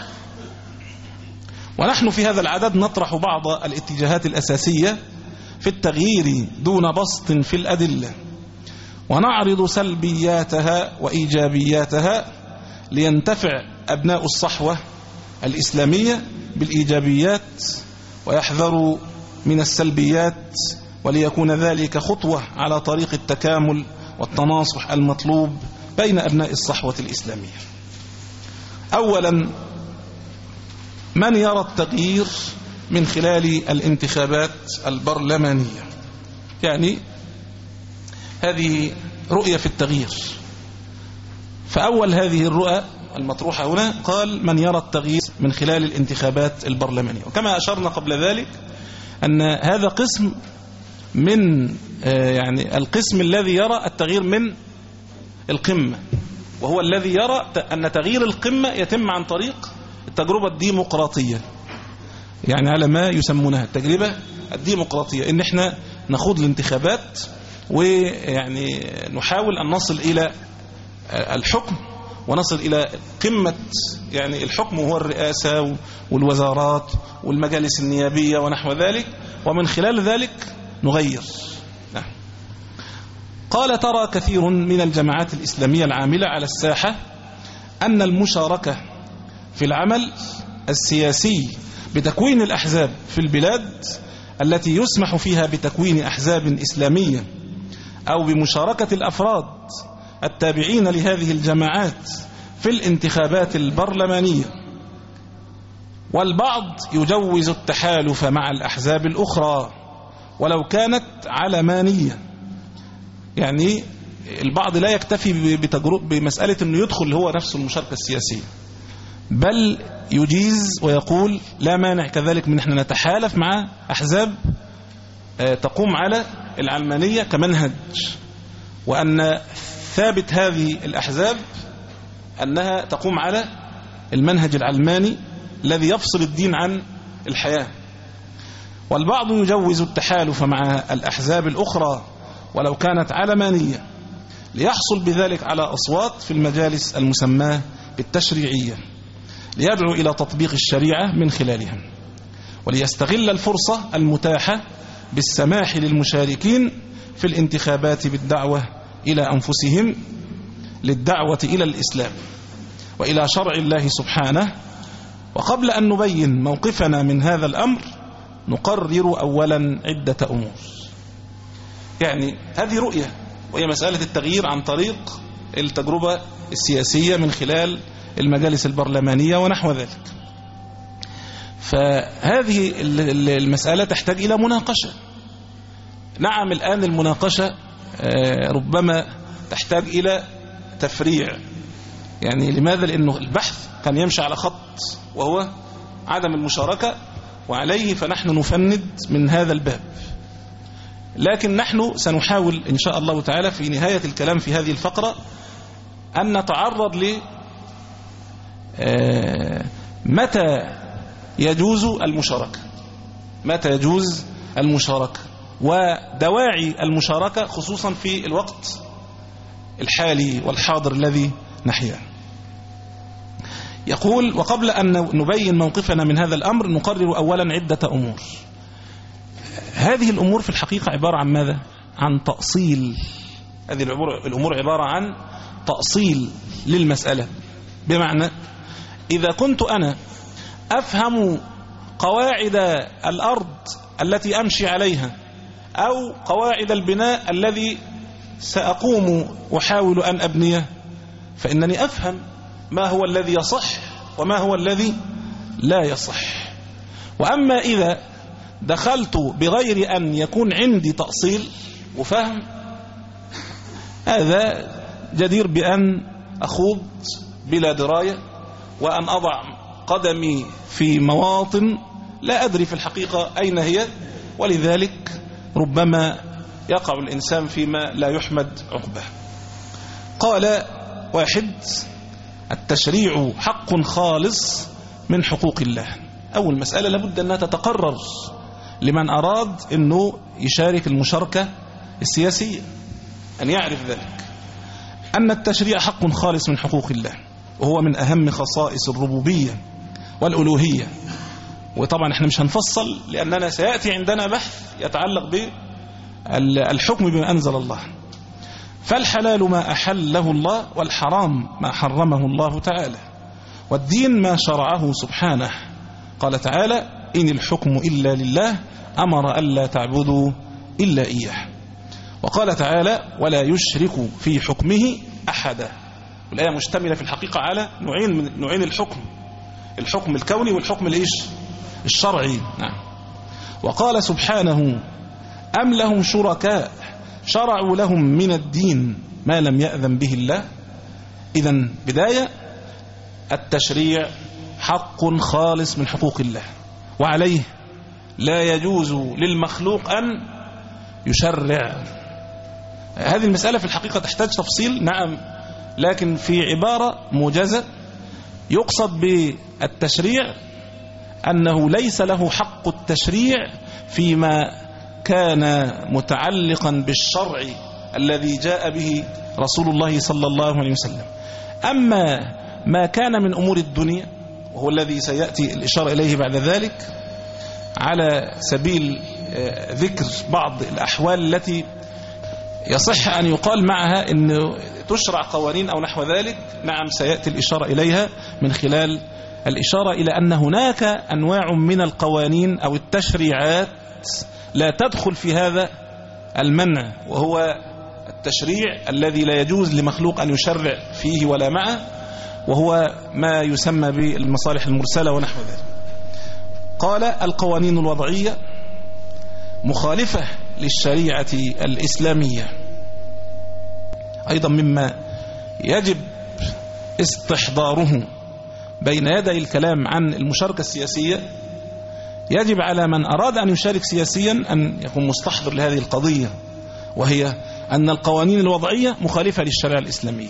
ونحن في هذا العدد نطرح بعض الاتجاهات الأساسية في التغيير دون بسط في الأدلة، ونعرض سلبياتها وإيجابياتها لينتفع أبناء الصحوة الإسلامية بالإيجابيات ويحذروا من السلبيات، وليكون ذلك خطوة على طريق التكامل والتناصح المطلوب بين أبناء الصحوة الإسلامية. أولا من يرى التغيير من خلال الانتخابات البرلمانية، يعني هذه رؤية في التغيير. فأول هذه الرؤى المطروحة هنا قال من يرى التغيير من خلال الانتخابات البرلمانية، وكما أشرنا قبل ذلك أن هذا قسم من يعني القسم الذي يرى التغيير من القمة، وهو الذي يرى أن تغيير القمة يتم عن طريق التجربة الديمقراطية، يعني على ما يسمونها التجربة الديمقراطية، إن احنا نخوض الانتخابات ويعني نحاول أن نصل إلى الحكم ونصل إلى قمة يعني الحكم، وهو الرئاسة والوزارات والمجالس النيابية ونحو ذلك، ومن خلال ذلك نغير. قال ترى كثير من الجماعات الإسلامية العاملة على الساحة أن المشاركة في العمل السياسي بتكوين الأحزاب في البلاد التي يسمح فيها بتكوين أحزاب إسلامية أو بمشاركة الأفراد التابعين لهذه الجماعات في الانتخابات البرلمانية، والبعض يجوز التحالف مع الأحزاب الأخرى ولو كانت علمانية. يعني البعض لا يكتفي بتجرب بمسألة أنه يدخل هو نفسه المشاركة السياسية، بل يجيز ويقول لا مانع كذلك من احنا نتحالف مع أحزاب تقوم على العلمانية كمنهج، وأن ثابت هذه الأحزاب أنها تقوم على المنهج العلماني الذي يفصل الدين عن الحياة. والبعض يجوز التحالف مع الأحزاب الأخرى ولو كانت علمانية ليحصل بذلك على أصوات في المجالس المسماة بالتشريعية، ليدعو إلى تطبيق الشريعة من خلالها، وليستغل الفرصة المتاحة بالسماح للمشاركين في الانتخابات بالدعوة إلى أنفسهم للدعوة إلى الإسلام وإلى شرع الله سبحانه. وقبل أن نبين موقفنا من هذا الأمر نقرر أولا عدة أمور. يعني هذه رؤية، وهي مسألة التغيير عن طريق التجربة السياسية من خلال المجالس البرلمانية ونحو ذلك. فهذه المسألة تحتاج إلى مناقشة. نعم الآن المناقشة ربما تحتاج إلى تفريع. يعني لماذا؟ لأنه البحث كان يمشي على خط وهو عدم المشاركة، وعليه فنحن نفند من هذا الباب. لكن نحن سنحاول إن شاء الله تعالى في نهاية الكلام في هذه الفقرة أن نتعرض ل متى يجوز المشاركة، متى يجوز المشاركة ودواعي المشاركة، خصوصا في الوقت الحالي والحاضر الذي نحياه. يقول: وقبل أن نبين موقفنا من هذا الأمر نقرر أولا عدة أمور. هذه الأمور في الحقيقة عبارة عن ماذا؟ عن تأصيل. هذه الأمور عبارة عن تأصيل للمسألة. بمعنى إذا كنت أنا أفهم قواعد الأرض التي أمشي عليها أو قواعد البناء الذي سأقوم أحاول أن أبنيه، فإنني أفهم ما هو الذي يصح وما هو الذي لا يصح. وأما إذا دخلت بغير أن يكون عندي تأصيل وفهم، هذا جدير بأن أخوض بلا دراية وأن أضع قدمي في مواطن لا أدري في الحقيقة أين هي، ولذلك ربما يقع الإنسان فيما لا يحمد عقبه. قال: واحد، التشريع حق خالص من حقوق الله. أول مسألة لابد أنها تتقرر لمن أراد أنه يشارك المشاركة السياسية، أن يعرف ذلك، أن التشريع حق خالص من حقوق الله، وهو من أهم خصائص الربوبية والألوهية. وطبعا احنا مش هنفصل لأننا سيأتي عندنا بحث يتعلق بالحكم بما أنزل الله. فالحلال ما أحله الله، والحرام ما حرمه الله تعالى، والدين ما شرعه سبحانه. قال تعالى: إن الحكم إلا لله أمر ألا تعبدوا إلا إياه. وقال تعالى: ولا يشرك في حكمه أحدا. والآية مشتملة في الحقيقة على نوعين من نوعين الحكم، الحكم الكوني والحكم الإيش الشرعي. نعم. وقال سبحانه: أم لهم شركاء شرعوا لهم من الدين ما لم يأذن به الله. إذن بداية التشريع حق خالص من حقوق الله، وعليه لا يجوز للمخلوق أن يشرع. هذه المسألة في الحقيقة تحتاج تفصيل، نعم، لكن في عبارة موجزة يقصد بالتشريع أنه ليس له حق التشريع فيما كان متعلقا بالشرع الذي جاء به رسول الله صلى الله عليه وسلم. أما ما كان من أمور الدنيا، وهو الذي سيأتي الإشارة إليه بعد ذلك على سبيل ذكر بعض الأحوال التي يصح أن يقال معها أن تشرع قوانين أو نحو ذلك. نعم، سيأتي الإشارة إليها من خلال الإشارة إلى أن هناك أنواع من القوانين أو التشريعات لا تدخل في هذا المنع، وهو التشريع الذي لا يجوز لمخلوق أن يشرع فيه ولا معه، وهو ما يسمى بالمصالح المرسلة ونحو ذلك. قال: القوانين الوضعية مخالفة للشريعة الإسلامية، أيضا مما يجب استحضاره بين يدي الكلام عن المشاركة السياسية. يجب على من أراد أن يشارك سياسيا أن يكون مستحضر لهذه القضية، وهي أن القوانين الوضعية مخالفة للشريعة الإسلامية،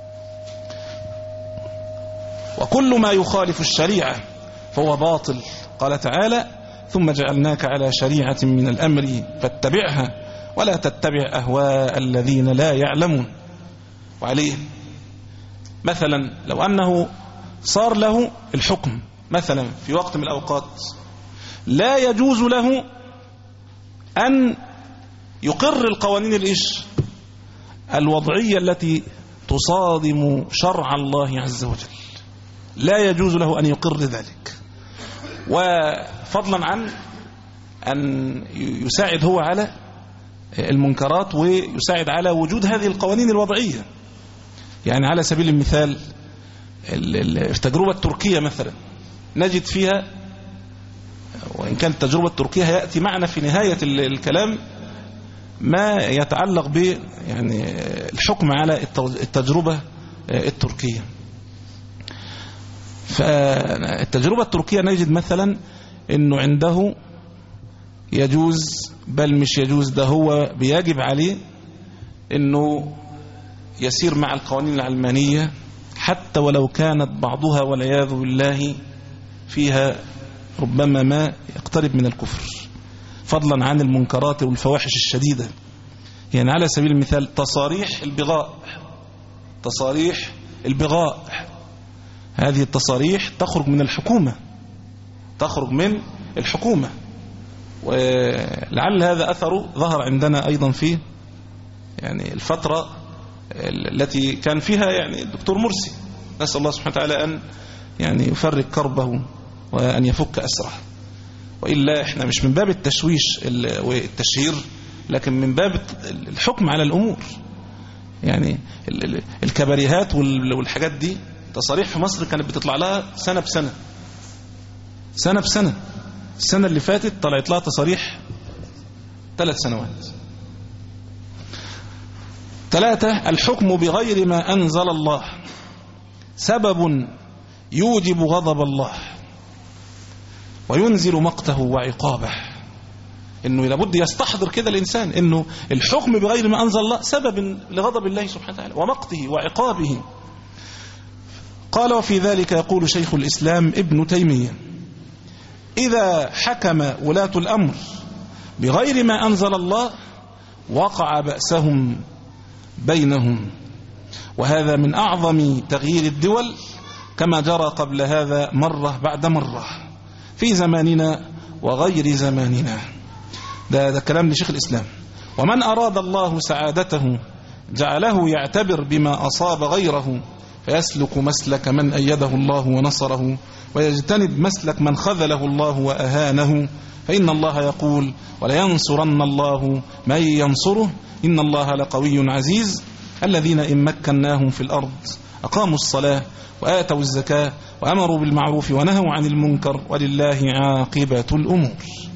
وكل ما يخالف الشريعة فهو باطل. قال تعالى: ثم جعلناك على شريعة من الأمر فاتبعها ولا تتبع أهواء الذين لا يعلمون. وعليه مثلا لو أنه صار له الحكم مثلا في وقت من الأوقات، لا يجوز له أن يقر القوانين الإيش الوضعية التي تصادم شرع الله عز وجل، لا يجوز له أن يقر ذلك، وفضلا عن أن يساعد هو على المنكرات ويساعد على وجود هذه القوانين الوضعية. يعني على سبيل المثال التجربة التركية مثلا نجد فيها، وإن كانت التجربة التركية يأتي معنا في نهاية الكلام ما يتعلق ب يعني الحكم على التجربة التركية. فالتجربة التركية نجد مثلا إنه عنده يجوز، بل مش يجوز، ده هو بيجب عليه إنه يسير مع القوانين العلمانية حتى ولو كانت بعضها والعياذ بالله فيها ربما ما يقترب من الكفر، فضلا عن المنكرات والفواحش الشديدة. يعني على سبيل المثال تصاريح البغاء، تصاريح البغاء هذه التصاريح تخرج من الحكومة، تخرج من الحكومة ولعل هذا أثره ظهر عندنا أيضا في يعني الفترة التي كان فيها يعني الدكتور مرسي، نسأل الله سبحانه وتعالى أن يعني يفرق كربه وأن يفك أسره. وإلا إحنا مش من باب التشويش والتشهير، لكن من باب الحكم على الأمور. يعني الكباريهات والحاجات دي تصاريح في مصر كانت بتطلع لها سنة بسنة سنة بسنة. السنة اللي فاتت طلعت لها تصاريح ثلاث سنوات. ثلاثة: الحكم بغير ما أنزل الله سبب يوجب غضب الله وينزل مقته وعقابه. إنه لابد يستحضر كده الإنسان إنه الحكم بغير ما أنزل الله سبب لغضب الله سبحانه وتعالى ومقته وعقابه. قال: وفي ذلك يقول شيخ الإسلام ابن تيمية: إذا حكم ولاة الأمر بغير ما أنزل الله وقع بأسهم بينهم، وهذا من أعظم تغيير الدول كما جرى قبل هذا مرة بعد مرة في زماننا وغير زماننا. ده, ده كلام لشيخ الإسلام. ومن أراد الله سعادته جعله يعتبر بما أصاب غيره فيسلك مسلك من أيده الله ونصره، ويجتنب مسلك من خذله الله وأهانه، فإن الله يقول: ولينصرن الله من ينصره إن الله لقوي عزيز. الذين إن مكناهم في الأرض أقاموا الصلاة وآتوا الزكاة وأمروا بالمعروف ونهوا عن المنكر ولله عاقبة الأمور.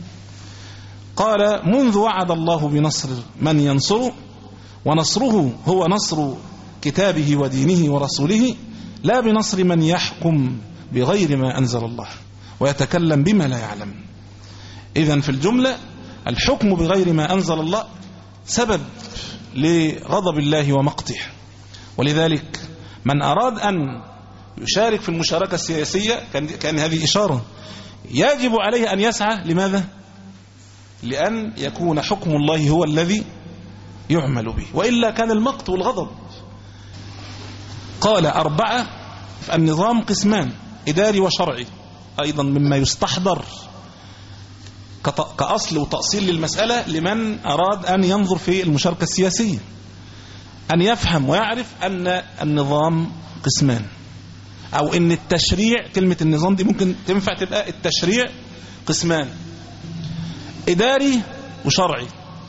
قال: منذ وعد الله بنصر من ينصره، ونصره هو نصر كتابه ودينه ورسوله، لا بنصر من يحكم بغير ما أنزل الله ويتكلم بما لا يعلم. إذن في الجملة الحكم بغير ما أنزل الله سبب لغضب الله ومقته. ولذلك من أراد أن يشارك في المشاركة السياسية، كان, كان هذه إشارة، يجب عليه أن يسعى لماذا؟ لأن يكون حكم الله هو الذي يعمل به، وإلا كان المقت والغضب. قال: أربعة: النظام قسمان، إداري وشرعي. أيضا مما يستحضر كأصل وتأصيل للمسألة لمن أراد أن ينظر في المشاركة السياسية، أن يفهم ويعرف أن النظام قسمان، أو أن التشريع، كلمة النظام دي ممكن تنفع تبقى التشريع قسمان، إداري وشرعي.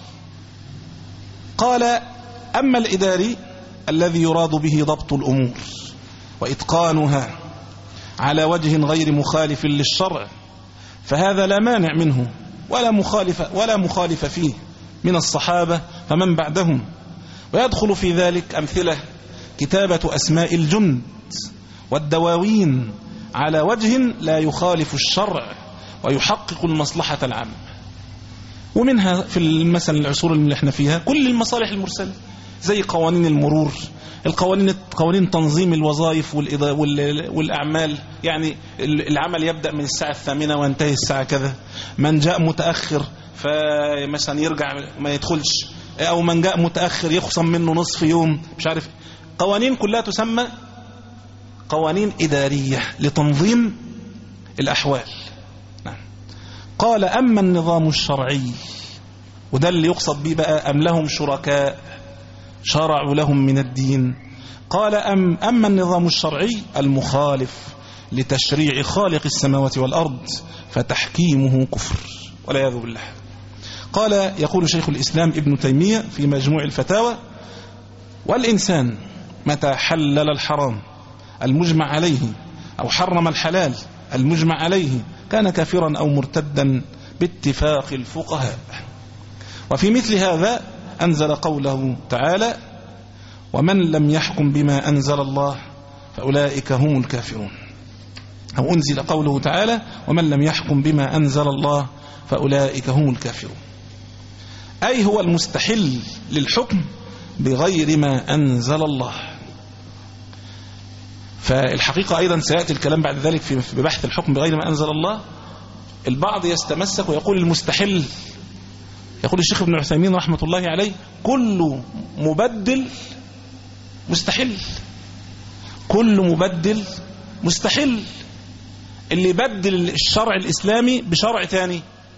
قال: أما الإداري الذي يراد به ضبط الأمور وإتقانها على وجه غير مخالف للشرع فهذا لا مانع منه ولا مخالف ولا مخالف فيه من الصحابة فمن بعدهم، ويدخل في ذلك أمثلة كتابة أسماء الجند والدواوين على وجه لا يخالف الشرع ويحقق المصلحة العامة. ومنها في المثل العصور اللي احنا فيها كل المصالح المرسلة، زي قوانين المرور، القوانين قوانين تنظيم الوظائف والأعمال، يعني العمل يبدأ من الساعة الثامنة وينتهي الساعة كذا، من جاء متأخر فمثلا يرجع ما يدخلش، أو من جاء متأخر يخصم منه نصف يوم، مش عارف. قوانين كلها تسمى قوانين إدارية لتنظيم الأحوال. نعم. قال: أما النظام الشرعي، وده اللي يقصد به بقى، أم لهم شركاء شرعوا لهم من الدين. قال: أم أما النظام الشرعي المخالف لتشريع خالق السماوات والأرض فتحكيمه كفر والعياذ بالله. قال: يقول شيخ الإسلام ابن تيمية في مجموع الفتاوى: والإنسان متى حلل الحرام المجمع عليه أو حرم الحلال المجمع عليه كان كافرا أو مرتدا باتفاق الفقهاء. وفي مثل هذا أنزل قوله تعالى: ومن لم يحكم بما أنزل الله فأولئك هم الكافرون. أو أنزل قوله تعالى: ومن لم يحكم بما أنزل الله فأولئك هم الكافرون، أي هو المستحل للحكم بغير ما أنزل الله. فالحقيقة أيضا سيأتي الكلام بعد ذلك في بحث الحكم بغير ما أنزل الله. البعض يستمسك ويقول المستحل، يقول الشيخ ابن عثيمين رحمة الله عليه: كل مبدل مستحل، كل مبدل مستحل. اللي يبدل الشرع الإسلامي بشرع ثاني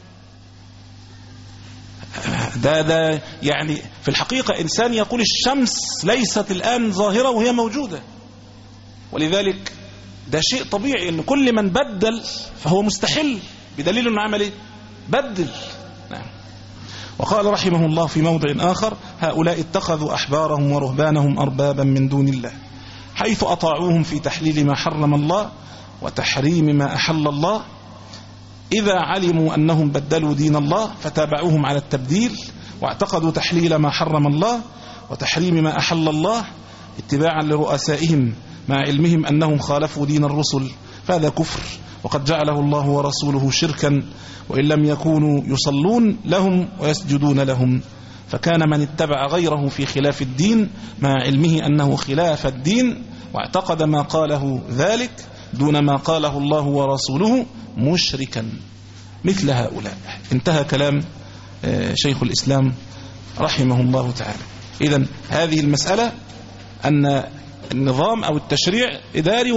ده ده يعني في الحقيقة إنسان يقول الشمس ليست الآن ظاهرة وهي موجودة، ولذلك ده شيء طبيعي إن كل من بدل فهو مستحل، بدليل إنه عمل إيه؟ بدل. نعم. وقال رحمه الله في موضع آخر: هؤلاء اتخذوا أحبارهم ورهبانهم أربابا من دون الله حيث أطاعوهم في تحليل ما حرم الله وتحريم ما أحل الله، إذا علموا أنهم بدلوا دين الله فتابعوهم على التبديل واعتقدوا تحليل ما حرم الله وتحريم ما أحل الله اتباعا لرؤسائهم مع علمهم أنهم خالفوا دين الرسل، فهذا كفر وقد جعله الله ورسوله شركا، وإن لم يكونوا يصلون لهم ويسجدون لهم، فكان من اتبع غيره في خلاف الدين مع علمه أنه خلاف الدين واعتقد ما قاله ذلك دون ما قاله الله ورسوله مشركا مثل هؤلاء. انتهى كلام شيخ الإسلام رحمه الله تعالى. إذن هذه المسألة أن النظام أو التشريع إداري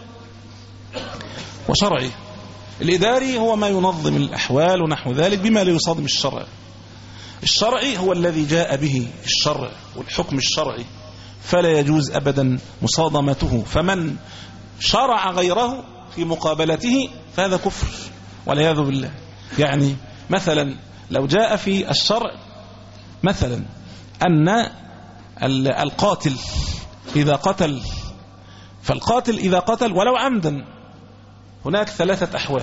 وشرعي. الإداري هو ما ينظم الأحوال ونحو ذلك بما لا يصادم الشرع. الشرعي هو الذي جاء به الشرع والحكم الشرعي، فلا يجوز أبدا مصادمته، فمن شرع غيره في مقابلته فهذا كفر والعياذ بالله. يعني مثلا لو جاء في الشرع مثلا أن القاتل إذا قتل، فالقاتل إذا قتل ولو عمدا هناك ثلاثة أحوال.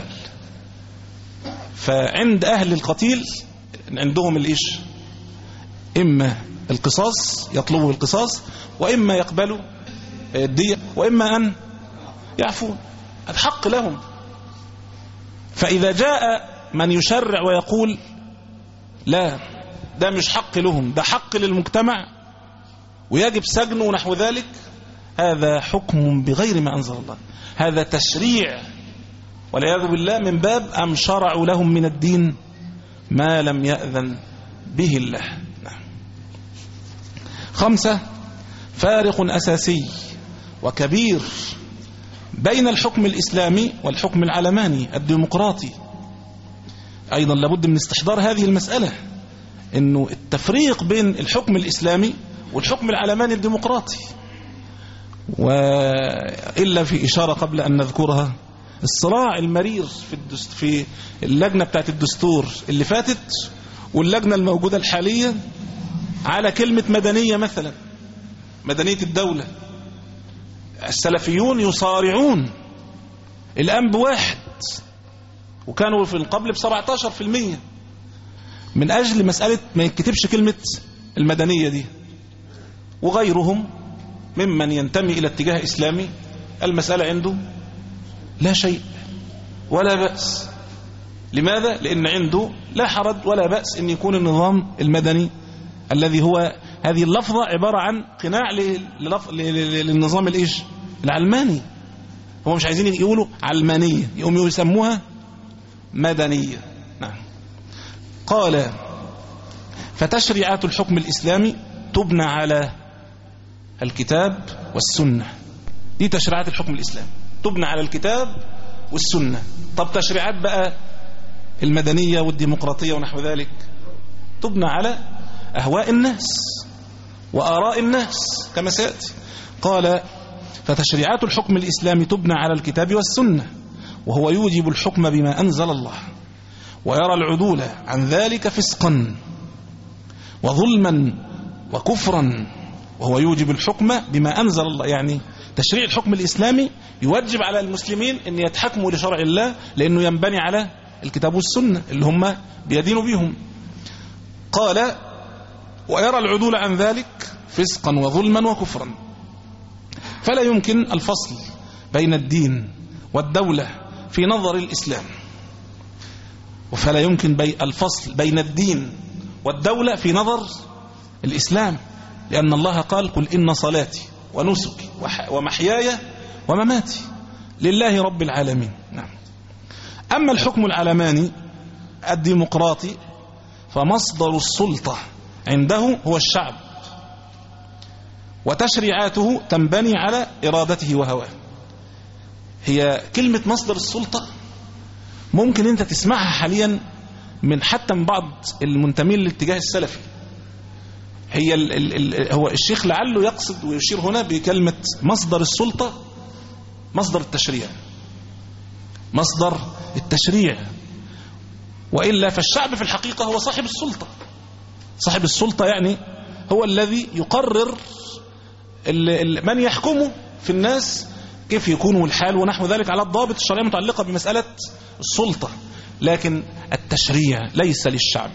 فعند أهل القتيل عندهم الإيش؟ إما القصاص، يطلبوا القصاص، وإما يقبلوا الدية، وإما أن يعفون، الحق لهم. فإذا جاء من يشرع ويقول لا ده مش حق لهم، ده حق للمجتمع ويجب سجنه ونحو ذلك، هذا حكم بغير ما أنزل الله، هذا تشريع والعياذ بالله، من باب أم شرعوا لهم من الدين ما لم يأذن به الله. نعم. خمسة: فارق أساسي وكبير بين الحكم الإسلامي والحكم العلماني الديمقراطي. أيضا لابد من استحضار هذه المسألة، إنه التفريق بين الحكم الإسلامي والحكم العلماني الديمقراطي. وإلا في إشارة قبل أن نذكرها، الصراع المرير في في اللجنة بتاعت الدستور اللي فاتت واللجنة الموجودة الحالية على كلمة مدنية مثلا، مدنية الدولة. السلفيون يصارعون الآن بواحد، وكانوا في القبل بسبعة عشر في المية من أجل مسألة ما يتكتبش كلمة المدنية دي. وغيرهم ممن ينتمي إلى اتجاه إسلامي المسألة عنده لا شيء ولا بأس. لماذا؟ لأن عنده لا حرج ولا بأس أن يكون النظام المدني الذي هو هذه اللفظة عبارة عن قناع للنظام الإيش العلماني. هم مش عايزين يقولوا علمانية، يقوموا يسموها مدنية. نعم. قال فتشريعات الحكم الإسلامي تبنى على الكتاب والسنة. دي تشريعات الحكم الإسلامي تبنى على الكتاب والسنة. طب تشريعات بقى المدنية والديمقراطية ونحو ذلك تبنى على أهواء الناس وآراء الناس كما سيأتي. قال فتشريعات الحكم الإسلامي تبنى على الكتاب والسنة، وهو يوجب الحكم بما أنزل الله، ويرى العدول عن ذلك فسقا وظلما وكفرا، وهو يوجب الحكم بما أنزل الله. يعني تشريع الحكم الإسلامي يوجب على المسلمين أن يتحكموا لشرع الله، لأنه ينبني على الكتاب والسنة اللي هم بيدينوا بيهم. قال ويرى العدول عن ذلك فسقا وظلما وكفرا، فلا يمكن الفصل بين الدين والدولة في نظر الإسلام، وفلا يمكن بي الفصل بين الدين والدولة في نظر الإسلام، لأن الله قال قل إن صلاتي ونسكي ومحياي ومماتي لله رب العالمين. نعم. أما الحكم العلماني الديمقراطي فمصدر السلطة عنده هو الشعب، وتشريعاته تنبني على إرادته وهواه. هي كلمة مصدر السلطة ممكن أنت تسمعها حاليا من حتى من بعض المنتمين للاتجاه السلفي. هي ال ال ال هو الشيخ لعله يقصد ويشير هنا بكلمة مصدر السلطة مصدر التشريع، مصدر التشريع. وإلا فالشعب في الحقيقة هو صاحب السلطة. صاحب السلطة يعني هو الذي يقرر من يحكمه في الناس كيف يكون الحال ونحو ذلك على الضوابط الشرعية متعلقة بمسألة السلطة. لكن التشريع ليس للشعب،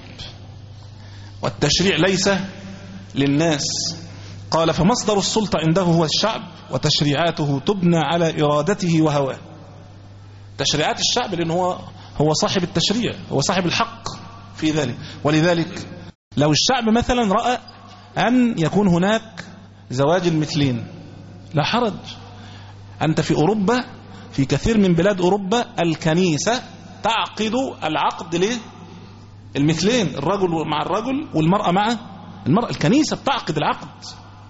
والتشريع ليس للناس. قال فمصدر السلطة عنده هو الشعب، وتشريعاته تبنى على إرادته وهواه. تشريعات الشعب لأنه هو هو صاحب التشريع، هو صاحب الحق في ذلك. ولذلك لو الشعب مثلا رأى أن يكون هناك زواج المثلين لا حرج. أنت في أوروبا في كثير من بلاد أوروبا الكنيسة تعقد العقد ليه المثلين، الرجل مع الرجل والمرأة مع المرأة. الكنيسة بتعقد العقد.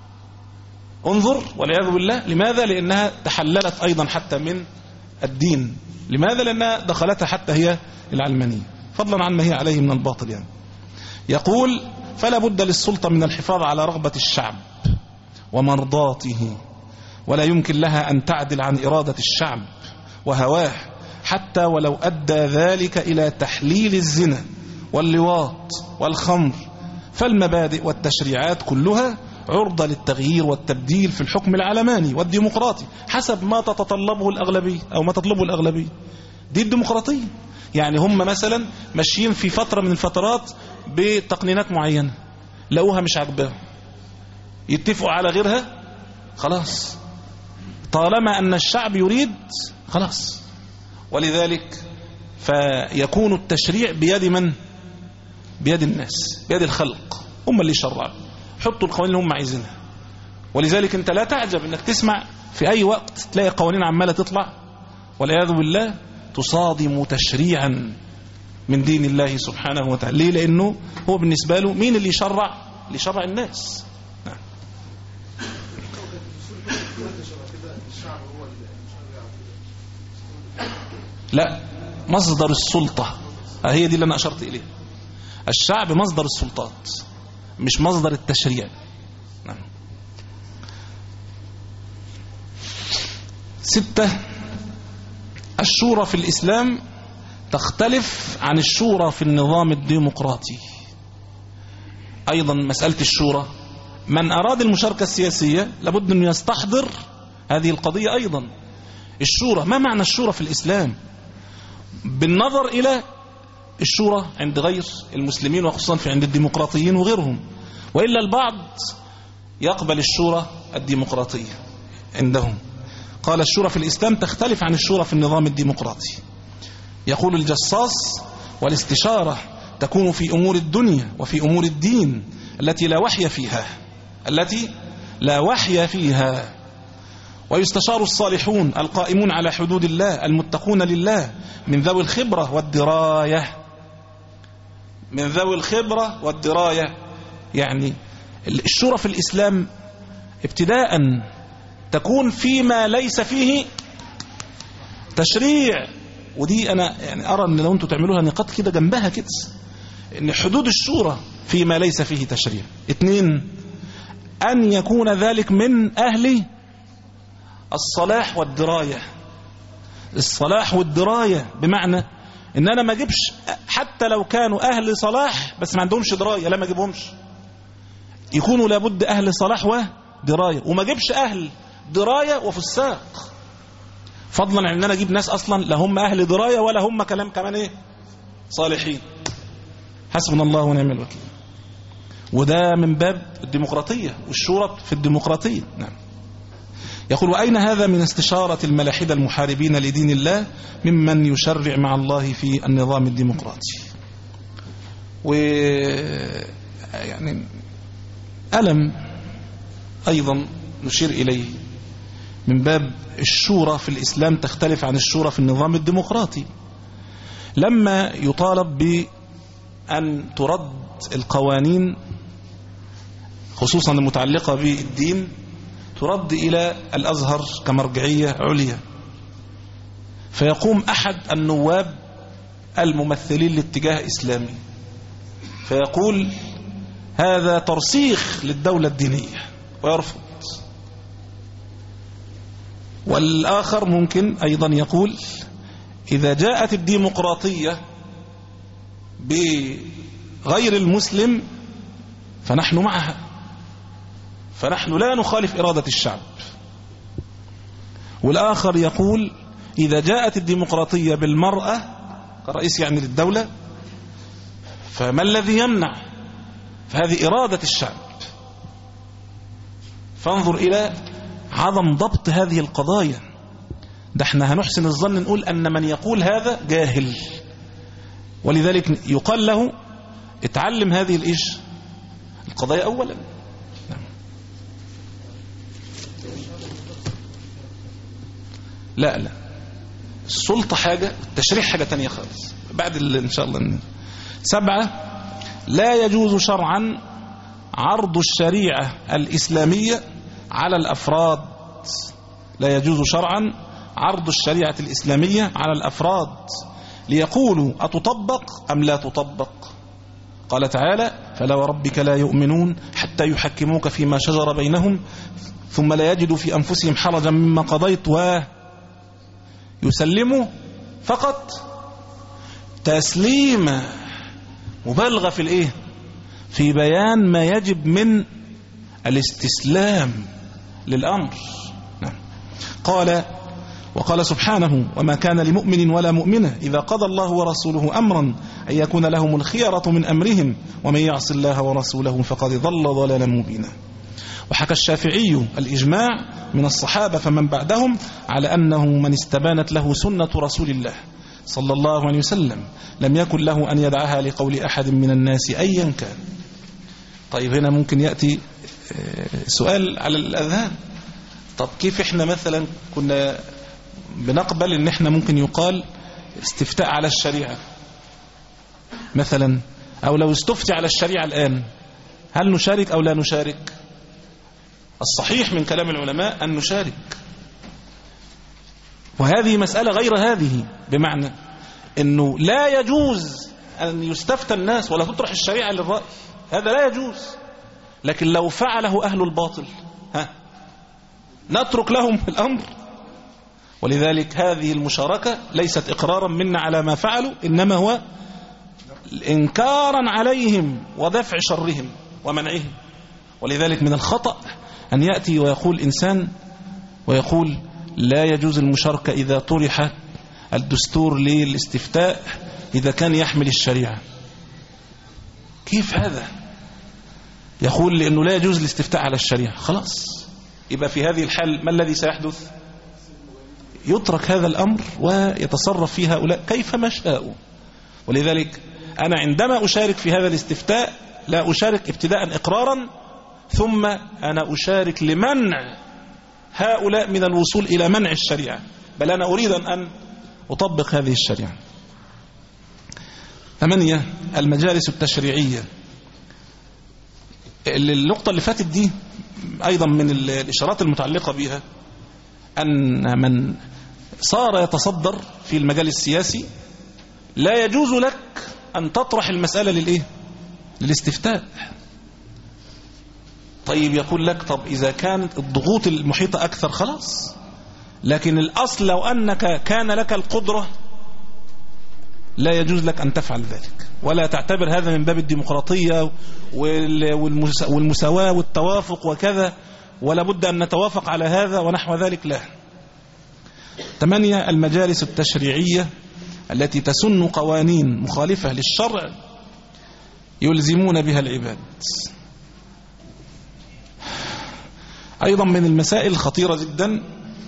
انظر والعياذ بالله. لماذا؟ لأنها تحللت أيضا حتى من الدين. لماذا؟ لأنها دخلتها حتى هي العلمانية، فضلا عن ما هي عليه من الباطل. يعني يقول فلا بد للسلطة من الحفاظ على رغبة الشعب ومرضاته، ولا يمكن لها أن تعدل عن إرادة الشعب وهواه، حتى ولو أدى ذلك إلى تحليل الزنا واللواط والخمر. فالمبادئ والتشريعات كلها عرضة للتغيير والتبديل في الحكم العلماني والديمقراطي حسب ما تتطلبه الأغلبية أو ما تطلبه الأغلبية. دي الديمقراطية. يعني هم مثلا ماشيين في فترة من الفترات بتقنينات معينة، لقوها مش عاجباهم، يتفقوا على غيرها، خلاص طالما أن الشعب يريد خلاص. ولذلك فيكون التشريع بيد من؟ بيد الناس، بيد الخلق. هم اللي يشرعوا، حطوا القوانين اللي هم عايزينها. ولذلك انت لا تعجب انك تسمع في اي وقت تلاقي قوانين عمالة تطلع والعياذ بالله تصادم تشريعا من دين الله سبحانه وتعالى. ليه؟ لانه هو بالنسبة له مين اللي يشرع؟ اللي يشرع الناس. نعم. لا، مصدر السلطة هي دي اللي أنا أشرت إليه. الشعب مصدر السلطات مش مصدر التشريع. نعم. ستة، الشورى في الإسلام تختلف عن الشورى في النظام الديمقراطي. أيضا مسألة الشورى، من أراد المشاركة السياسية لابد أن يستحضر هذه القضية. أيضا الشورى، ما معنى الشورى في الإسلام بالنظر إلى الشورى عند غير المسلمين وخصوصا في عند الديمقراطيين وغيرهم، وإلا البعض يقبل الشورى الديمقراطية عندهم. قال الشورى في الإسلام تختلف عن الشورى في النظام الديمقراطي. يقول الجصاص: والاستشارة تكون في أمور الدنيا وفي أمور الدين التي لا وحي فيها التي لا وحي فيها ويستشار الصالحون القائمون على حدود الله المتقون لله من ذوي الخبرة والدراية من ذوي الخبرة والدراية. يعني الشورى في الإسلام ابتداء تكون فيما ليس فيه تشريع، ودي أنا يعني أرى أن لو أنتم تعملوها نقاط كده جنبها كده، أن حدود الشورى فيما ليس فيه تشريع. اثنين، أن يكون ذلك من أهل الصلاح والدراية. الصلاح والدراية بمعنى أن أنا ما أجيبش حتى لو كانوا أهل صلاح بس ما عندهمش دراية، لا ما أجيبهمش، يكونوا لابد أهل صلاح ودراية، وما أجيبش أهل دراية وفساق، فضلا عن أن أنا أجيب ناس أصلا لا هم أهل دراية ولا هم كلام كمان إيه صالحين. حسبنا الله ونعم الوكيل. وده من باب الديمقراطية والشورى في الديمقراطية. نعم. يقول: وأين هذا من استشارة الملاحدة المحاربين لدين الله ممن يشرع مع الله في النظام الديمقراطي؟ ويعني ألم أيضا نشير إليه من باب الشورى في الإسلام تختلف عن الشورى في النظام الديمقراطي. لما يطالب بأن ترد القوانين خصوصا المتعلقة بالدين، ترد إلى الأزهر كمرجعية عليا، فيقوم أحد النواب الممثلين لاتجاه إسلامي فيقول هذا ترسيخ للدولة الدينية ويرفض. والآخر ممكن أيضا يقول إذا جاءت الديمقراطية بغير المسلم فنحن معها، فنحن لا نخالف إرادة الشعب. والآخر يقول إذا جاءت الديمقراطية بالمرأة كرئيس يعني للدولة فما الذي يمنع، فهذه إرادة الشعب. فانظر إلى عظم ضبط هذه القضايا. ده احنا هنحسن الظن نقول أن من يقول هذا جاهل، ولذلك يقال له اتعلم هذه الإيش القضايا أولا. لا لا السلطة حاجة، التشريع حاجة تانية خالص بعد إن شاء الله. سبعة، لا يجوز شرعا عرض الشريعة الإسلامية على الأفراد. لا يجوز شرعا عرض الشريعة الإسلامية على الأفراد ليقولوا أتطبق أم لا تطبق. قال تعالى فلا وربك لا يؤمنون حتى يحكموك فيما شجر بينهم ثم لا يجدوا في أنفسهم حرجا مما قضيت ويسلموا. فقط تسليم مبالغة في الإيه في بيان ما يجب من الاستسلام للأمر. نعم. قال وقال سبحانه وما كان لمؤمن ولا مؤمنة إذا قضى الله ورسوله أمرا أن يكون لهم الخيرة من أمرهم ومن يعص الله ورسوله فقد ضل ضلالا مبينا. وحكى الشافعي الإجماع من الصحابة فمن بعدهم على أنه من استبانت له سنة رسول الله صلى الله عليه وسلم لم يكن له أن يدعها لقول أحد من الناس أيا كان. طيب هنا ممكن يأتي سؤال على الأذهان. طب كيف احنا مثلا كنا بنقبل ان احنا ممكن يقال استفتاء على الشريعة مثلا، او لو استفتي على الشريعة الآن هل نشارك او لا نشارك؟ الصحيح من كلام العلماء أن نشارك. وهذه مسألة غير هذه، بمعنى أنه لا يجوز أن يستفتى الناس ولا تطرح الشريعة للرأي، هذا لا يجوز. لكن لو فعله أهل الباطل ها نترك لهم الأمر. ولذلك هذه المشاركة ليست إقرارا منا على ما فعلوا، إنما هو إنكارا عليهم ودفع شرهم ومنعهم. ولذلك من الخطأ أن يأتي ويقول إنسان ويقول لا يجوز المشاركة إذا طرح الدستور للاستفتاء إذا كان يحمل الشريعة. كيف هذا؟ يقول لأنه لا يجوز الاستفتاء على الشريعة. خلاص، يبقى في هذه الحال ما الذي سيحدث؟ يترك هذا الأمر ويتصرف فيه هؤلاء كيفما شاءوا. ولذلك أنا عندما أشارك في هذا الاستفتاء لا أشارك ابتداء إقرارا، ثم أنا أشارك لمنع هؤلاء من الوصول إلى منع الشريعة، بل أنا أريد أن أطبق هذه الشريعة. ثمانية، المجالس التشريعية. النقطة اللي فاتت دي أيضا من الإشارات المتعلقة بها أن من صار يتصدر في المجال السياسي لا يجوز لك أن تطرح المسألة للإيه؟ للاستفتاء. طيب يقول لك طب إذا كانت الضغوط المحيطة أكثر خلاص، لكن الأصل لو أنك كان لك القدرة لا يجوز لك أن تفعل ذلك، ولا تعتبر هذا من باب الديمقراطية والمساواة والتوافق وكذا، ولا بد أن نتوافق على هذا ونحو ذلك. لا. ثمانية، المجالس التشريعية التي تسن قوانين مخالفة للشرع يلزمون بها العباد. أيضا من المسائل الخطيرة جدا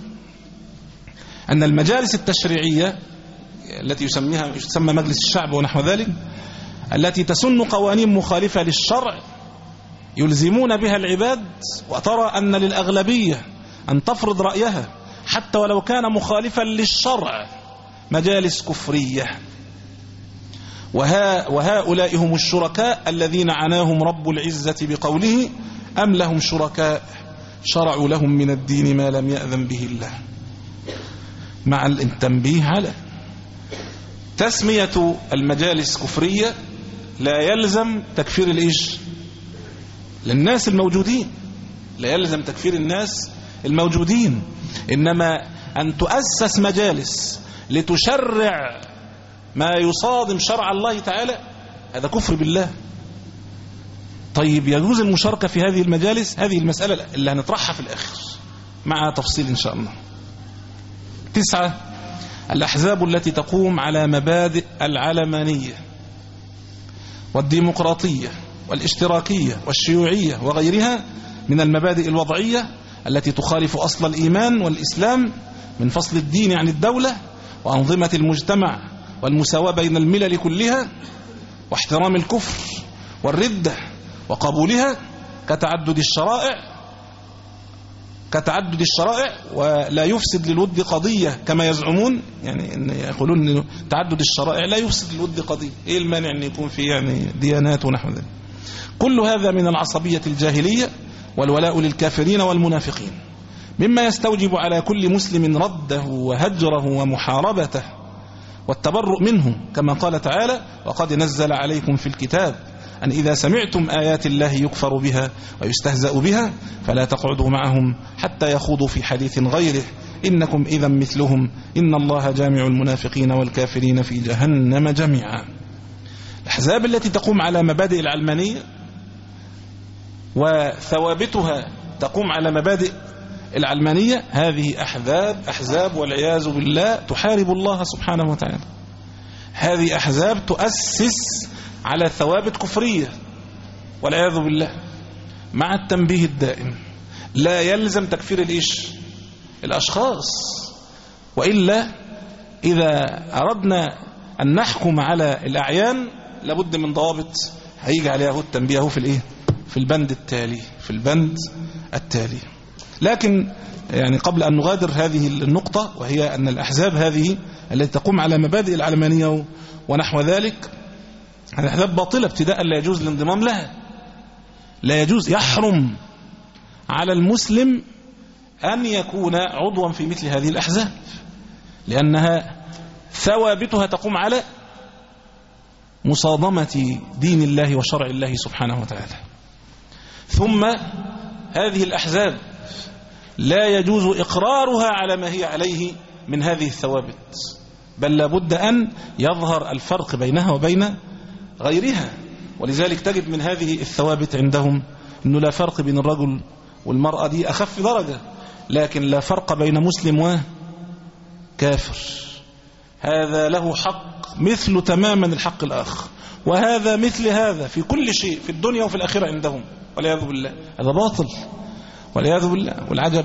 أن المجالس التشريعية التي يسميها يسمى مجلس الشعب ونحو ذلك التي تسن قوانين مخالفة للشرع يلزمون بها العباد، وترى أن للأغلبية أن تفرض رأيها حتى ولو كان مخالفا للشرع، مجالس كفرية. وها وهؤلاء هم الشركاء الذين عناهم رب العزة بقوله أم لهم شركاء شرعوا لهم من الدين ما لم يأذن به الله، مع التنبيه على تسمية المجالس كفرية لا يلزم تكفير الإيش للناس الموجودين، لا يلزم تكفير الناس الموجودين، إنما أن تؤسس مجالس لتشرع ما يصادم شرع الله تعالى هذا كفر بالله. طيب يجوز المشاركة في هذه المجالس؟ هذه المسألة اللي هنطرحها في الآخر مع تفصيل إن شاء الله. تسعة، الأحزاب التي تقوم على مبادئ العلمانية والديمقراطية والاشتراكية والشيوعية وغيرها من المبادئ الوضعية التي تخالف أصل الإيمان والإسلام من فصل الدين عن الدولة وأنظمة المجتمع والمساواة بين الملل كلها واحترام الكفر والردة وقبولها كتعدد الشرائع كتعدد الشرائع ولا يفسد للود قضية كما يزعمون، يعني إن يقولون إن تعدد الشرائع لا يفسد للود قضية. إيه المانع أن يكون في يعني ديانات ونحو ذلك؟ كل هذا من العصبية الجاهلية والولاء للكافرين والمنافقين، مما يستوجب على كل مسلم رده وهجره ومحاربته والتبرؤ منه، كما قال تعالى وقد نزل عليكم في الكتاب أن إذا سمعتم آيات الله يكفر بها ويستهزأ بها فلا تقعدوا معهم حتى يخوضوا في حديث غيره إنكم إذا مثلهم إن الله جامع المنافقين والكافرين في جهنم جميعا. الأحزاب التي تقوم على مبادئ العلمانية وثوابتها تقوم على مبادئ العلمانية، هذه أحزاب أحزاب والعياذ بالله تحارب الله سبحانه وتعالى. هذه أحزاب تؤسس على ثوابت كفرية والعياذ بالله، مع التنبيه الدائم لا يلزم تكفير الإيش الأشخاص، وإلا إذا أردنا أن نحكم على الأعيان لابد من ضوابط هيجي عليها التنبيه في الإيه في البند التالي في البند التالي. لكن يعني قبل أن نغادر هذه النقطة، وهي أن الأحزاب هذه التي تقوم على مبادئ العلمانية ونحو ذلك الأحزاب باطلة ابتداء، لا يجوز الانضمام لها، لا يجوز، يحرم على المسلم أن يكون عضوا في مثل هذه الأحزاب، لأنها ثوابتها تقوم على مصادمة دين الله وشرع الله سبحانه وتعالى. ثم هذه الأحزاب لا يجوز إقرارها على ما هي عليه من هذه الثوابت، بل لابد أن يظهر الفرق بينها وبين غيرها. ولذلك تجد من هذه الثوابت عندهم أنه لا فرق بين الرجل والمرأة، دي أخف درجة، لكن لا فرق بين مسلم وكافر، هذا له حق مثل تماما الحق الآخر، وهذا مثل هذا في كل شيء في الدنيا وفي الآخرة عندهم، والعياذ بالله. هذا باطل والعياذ بالله. والعجب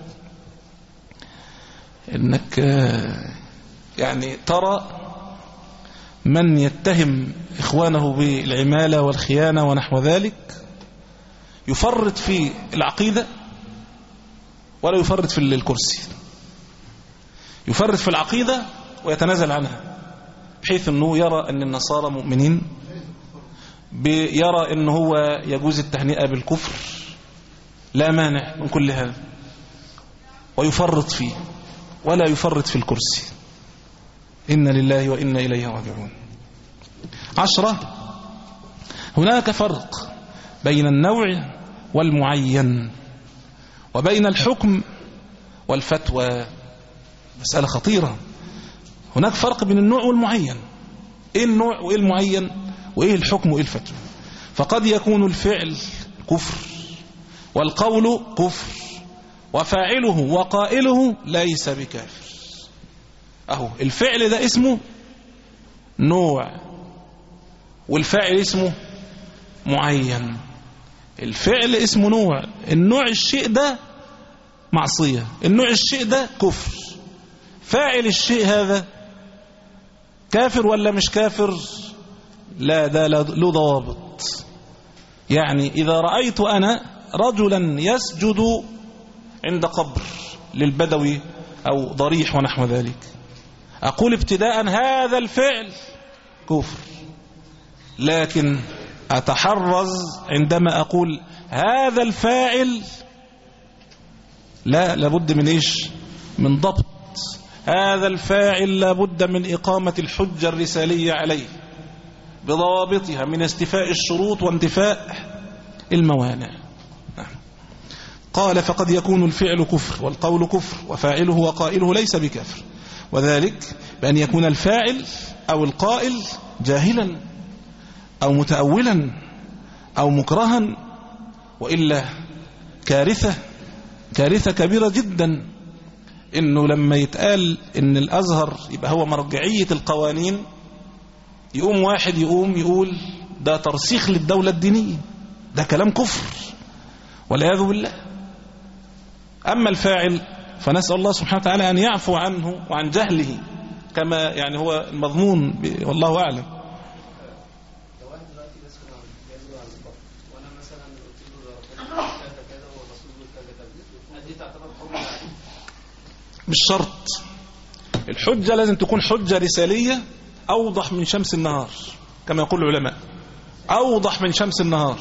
انك يعني ترى من يتهم إخوانه بالعمالة والخيانة ونحو ذلك يفرط في العقيدة ولا يفرط في الكرسي، يفرط في العقيدة ويتنازل عنها، بحيث أنه يرى أن النصارى مؤمنين، يرى أنه هو يجوز التهنئة بالكفر، لا مانع من كل هذا، ويفرط فيه ولا يفرط في الكرسي. إن لله وإنا إليه راجعون. عشرة، هناك فرق بين النوع والمعين وبين الحكم والفتوى. مسألة خطيرة. هناك فرق بين النوع والمعين. إيه النوع وإيه المعين وإيه الحكم وإيه الفتوى؟ فقد يكون الفعل كفر والقول كفر وفاعله وقائله ليس بكافر. أهو الفعل ده اسمه نوع والفاعل اسمه معين. الفعل اسمه نوع، النوع الشيء ده معصية، النوع الشيء ده كفر. فاعل الشيء هذا كافر ولا مش كافر؟ لا، ده له ضوابط. يعني إذا رأيت أنا رجلا يسجد عند قبر للبدوي أو ضريح ونحو ذلك، أقول ابتداء هذا الفعل كفر، لكن أتحرز عندما أقول هذا الفاعل لا، لابد من إيش؟ من ضبط. هذا الفاعل لابد من إقامة الحجة الرسالية عليه بضوابطها من استيفاء الشروط وانتفاء الموانع. قال فقد يكون الفعل كفر والقول كفر وفاعله وقائله ليس بكافر، وذلك بأن يكون الفاعل أو القائل جاهلا أو متأولا أو مكرها، وإلا كارثة كارثة كبيرة جدا إنه لما يتقال إن الأزهر يبقى هو مرجعية القوانين، يقوم واحد يقوم يقول ده ترسيخ للدولة الدينية، ده كلام كفر والعياذ بالله. أما الفاعل فنسأل الله سبحانه وتعالى أن يعفو عنه وعن جهله كما يعني هو المضمون، والله أعلم. مش شرط الحجة لازم تكون حجة رسالية أوضح من شمس النهار كما يقول العلماء، أوضح من شمس النهار.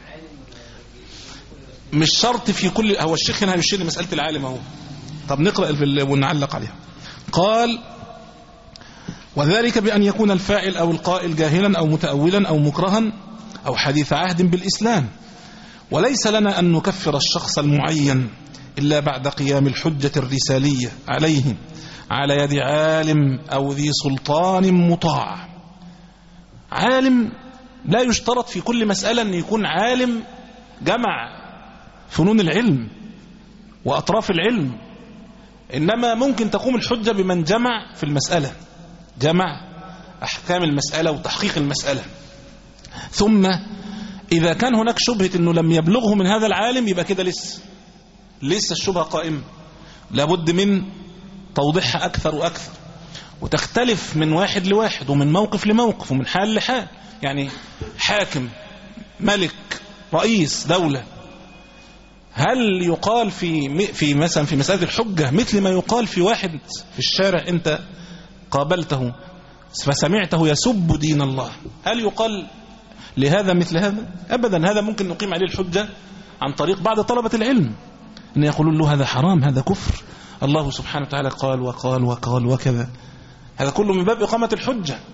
مش شرط في كل، هو الشيخ هنا يشير لمسألة العالم اهو. طب نقرأ ونعلق عليها. قال وذلك بأن يكون الفاعل أو القائل جاهلا أو متأولا أو مكرها أو حديث عهد بالإسلام، وليس لنا أن نكفر الشخص المعين إلا بعد قيام الحجة الرسالية عليه على يد عالم أو ذي سلطان مطاع. عالم لا يشترط في كل مسألة أن يكون عالم جمع فنون العلم وأطراف العلم، إنما ممكن تقوم الحجة بمن جمع في المسألة، جمع أحكام المسألة وتحقيق المسألة. ثم إذا كان هناك شبهة أنه لم يبلغه من هذا العالم، يبقى كده لسه لسه الشبهة قائمة، لابد من توضيحها أكثر وأكثر، وتختلف من واحد لواحد ومن موقف لموقف ومن حال لحال. يعني حاكم، ملك، رئيس دولة، هل يقال في في مثلا في مسألة الحجة مثل ما يقال في واحد في الشارع أنت قابلته فسمعته يسب دين الله؟ هل يقال لهذا مثل هذا؟ أبدا. هذا ممكن نقيم عليه الحجة عن طريق بعض طلبة العلم، أن يقولون له هذا حرام، هذا كفر، الله سبحانه وتعالى قال وقال وقال وكذا. هذا كله من باب إقامة الحجة.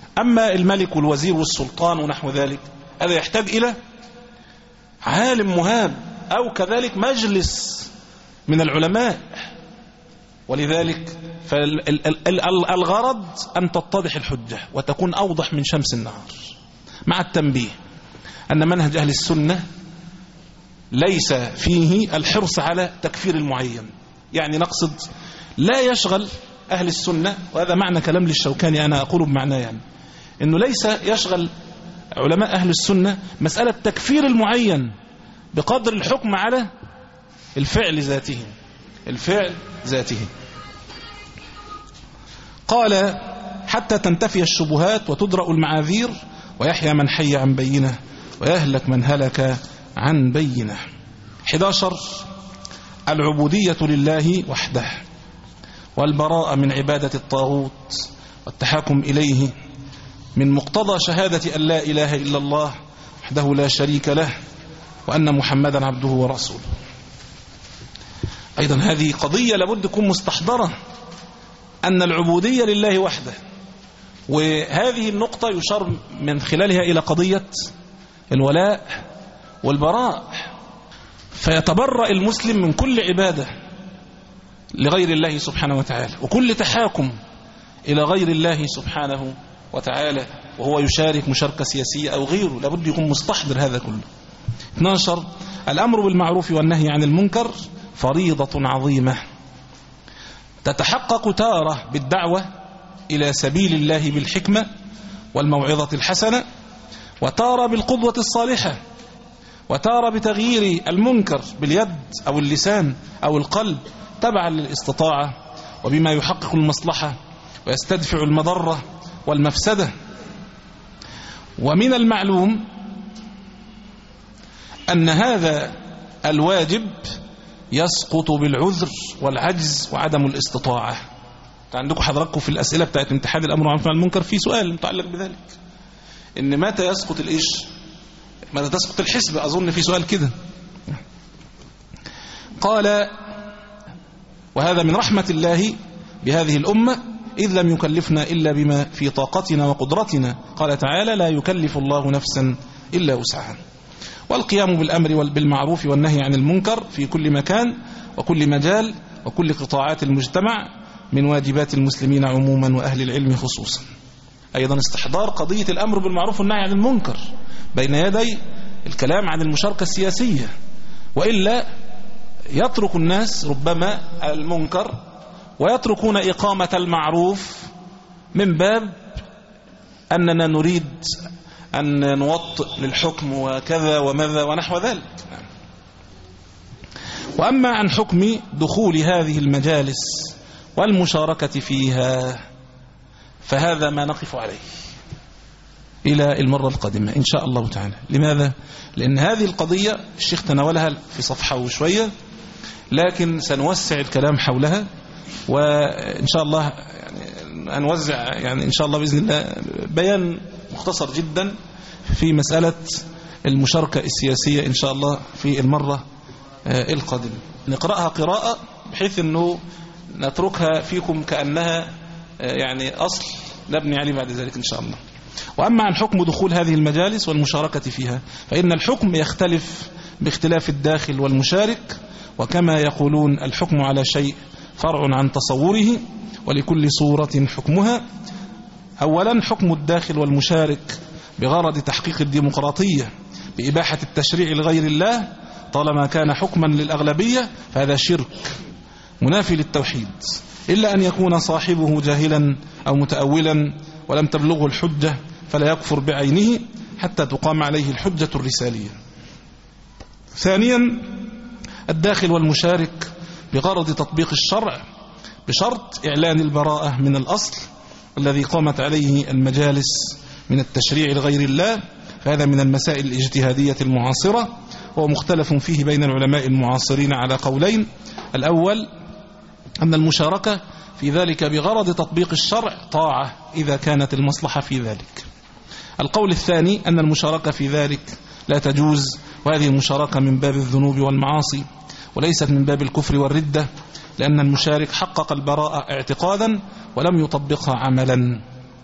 أما الملك والوزير والسلطان ونحو ذلك هذا يحتاج إلى عالم مهاب أو كذلك مجلس من العلماء. ولذلك فالغرض أن تتضح الحجة وتكون أوضح من شمس النهار، مع التنبيه أن منهج أهل السنة ليس فيه الحرص على تكفير المعين. يعني نقصد لا يشغل أهل السنة، وهذا معنى كلام للشوكاني أنا أقوله بمعناه، يعني أنه ليس يشغل علماء أهل السنة مسألة تكفير المعين بقدر الحكم على الفعل ذاته الفعل ذاته قال حتى تنتفي الشبهات وتدرأ المعاذير ويحيى من حي عن بينه ويهلك من هلك عن بينه. أحد عشر العبودية لله وحده والبراءة من عبادة الطاغوت والتحاكم إليه من مقتضى شهادة أن لا إله إلا الله وحده لا شريك له وأن محمدا عبده ورسوله. أيضا هذه قضية لابد تكون مستحضرة، أن العبودية لله وحده، وهذه النقطة يشار من خلالها إلى قضية الولاء والبراء، فيتبرأ المسلم من كل عبادة لغير الله سبحانه وتعالى وكل تحاكم إلى غير الله سبحانه وتعالى وهو يشارك مشاركة سياسية أو غيره، لابد يكون مستحضر هذا كله. اثني عشر الأمر بالمعروف والنهي عن المنكر فريضة عظيمة تتحقق تارة بالدعوة إلى سبيل الله بالحكمة والموعظة الحسنة، وتارة بالقدوة الصالحة، وتارة بتغيير المنكر باليد أو اللسان أو القلب تبعا للاستطاعة وبما يحقق المصلحة ويستدفع المضرة والمفسدة. ومن المعلوم أن هذا الواجب يسقط بالعذر والعجز وعدم الاستطاعة. عندكم حضراتكم في الأسئلة بتاعت امتحان الأمر والنهي عن المنكر في سؤال متعلق بذلك، إن متى يسقط الإيش، متى تسقط الحسبة، أظن في سؤال كده. قال وهذا من رحمة الله بهذه الأمة إذ لم يكلفنا إلا بما في طاقتنا وقدرتنا، قال تعالى لا يكلف الله نفسا إلا وسعها. والقيام بالأمر بالمعروف والنهي عن المنكر في كل مكان وكل مجال وكل قطاعات المجتمع من واجبات المسلمين عموما وأهل العلم خصوصا. أيضا استحضار قضية الأمر بالمعروف والنهي عن المنكر بين يدي الكلام عن المشاركة السياسية، وإلا يترك الناس ربما المنكر ويتركون إقامة المعروف من باب أننا نريد أن نوطئ للحكم وكذا وماذا ونحو ذلك. وأما عن حكم دخول هذه المجالس والمشاركة فيها فهذا ما نقف عليه إلى المرة القادمة إن شاء الله تعالى. لماذا؟ لأن هذه القضية الشيخ تناولها في صفحة وشوية، لكن سنوسع الكلام حولها، وإن شاء الله يعني هنوزع يعني إن شاء الله بإذن الله بيان مختصر جدا في مسألة المشاركة السياسية إن شاء الله في المرة القادمة. نقرأها قراءة بحيث أنه نتركها فيكم كأنها يعني أصل نبني عليه بعد ذلك إن شاء الله. وأما عن حكم دخول هذه المجالس والمشاركة فيها فإن الحكم يختلف باختلاف الداخل والمشارك، وكما يقولون الحكم على شيء فرع عن تصوره ولكل صورة حكمها. أولا حكم الداخل والمشارك بغرض تحقيق الديمقراطية بإباحة التشريع لغير الله طالما كان حكما للأغلبية فهذا شرك منافي للتوحيد، إلا أن يكون صاحبه جاهلا أو متأولا ولم تبلغه الحجة فلا يكفر بعينه حتى تقام عليه الحجة الرسالية. ثانيا الداخل والمشارك بغرض تطبيق الشرع بشرط إعلان البراءة من الأصل الذي قامت عليه المجالس من التشريع لغير الله، فهذا من المسائل الاجتهادية المعاصرة وهو مختلف فيه بين العلماء المعاصرين على قولين. الأول أن المشاركة في ذلك بغرض تطبيق الشرع طاعة إذا كانت المصلحة في ذلك. القول الثاني أن المشاركة في ذلك لا تجوز، وهذه المشاركة من باب الذنوب والمعاصي وليست من باب الكفر والردة، لأن المشارك حقق البراءة اعتقادا ولم يطبقها عملا.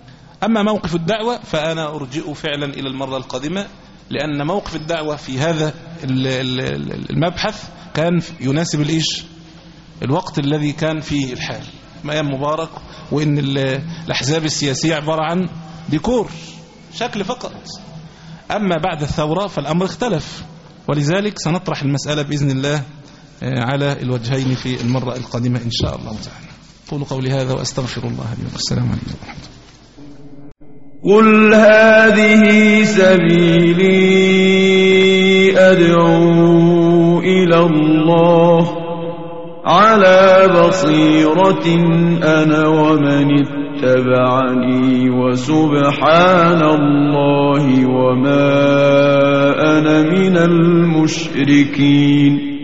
أما موقف الدعوة فأنا أرجئ فعلا إلى المرة القادمة، لأن موقف الدعوة في هذا المبحث كان يناسب الإيش الوقت الذي كان فيه الحال، أيام مبارك، وإن الأحزاب السياسية عبارة عن ديكور شكل فقط. أما بعد الثورة فالأمر اختلف، ولذلك سنطرح المسألة بإذن الله على الوجهين في المرة القادمة إن شاء الله تعالى. قولوا قولي هذا وأستغفر الله لي ولكم. السلام عليكم ورحمة الله. قل هذه سبيلي أدعو إلى الله على بصيرة أنا ومن اتبعني وسبحان الله وما أنا من المشركين.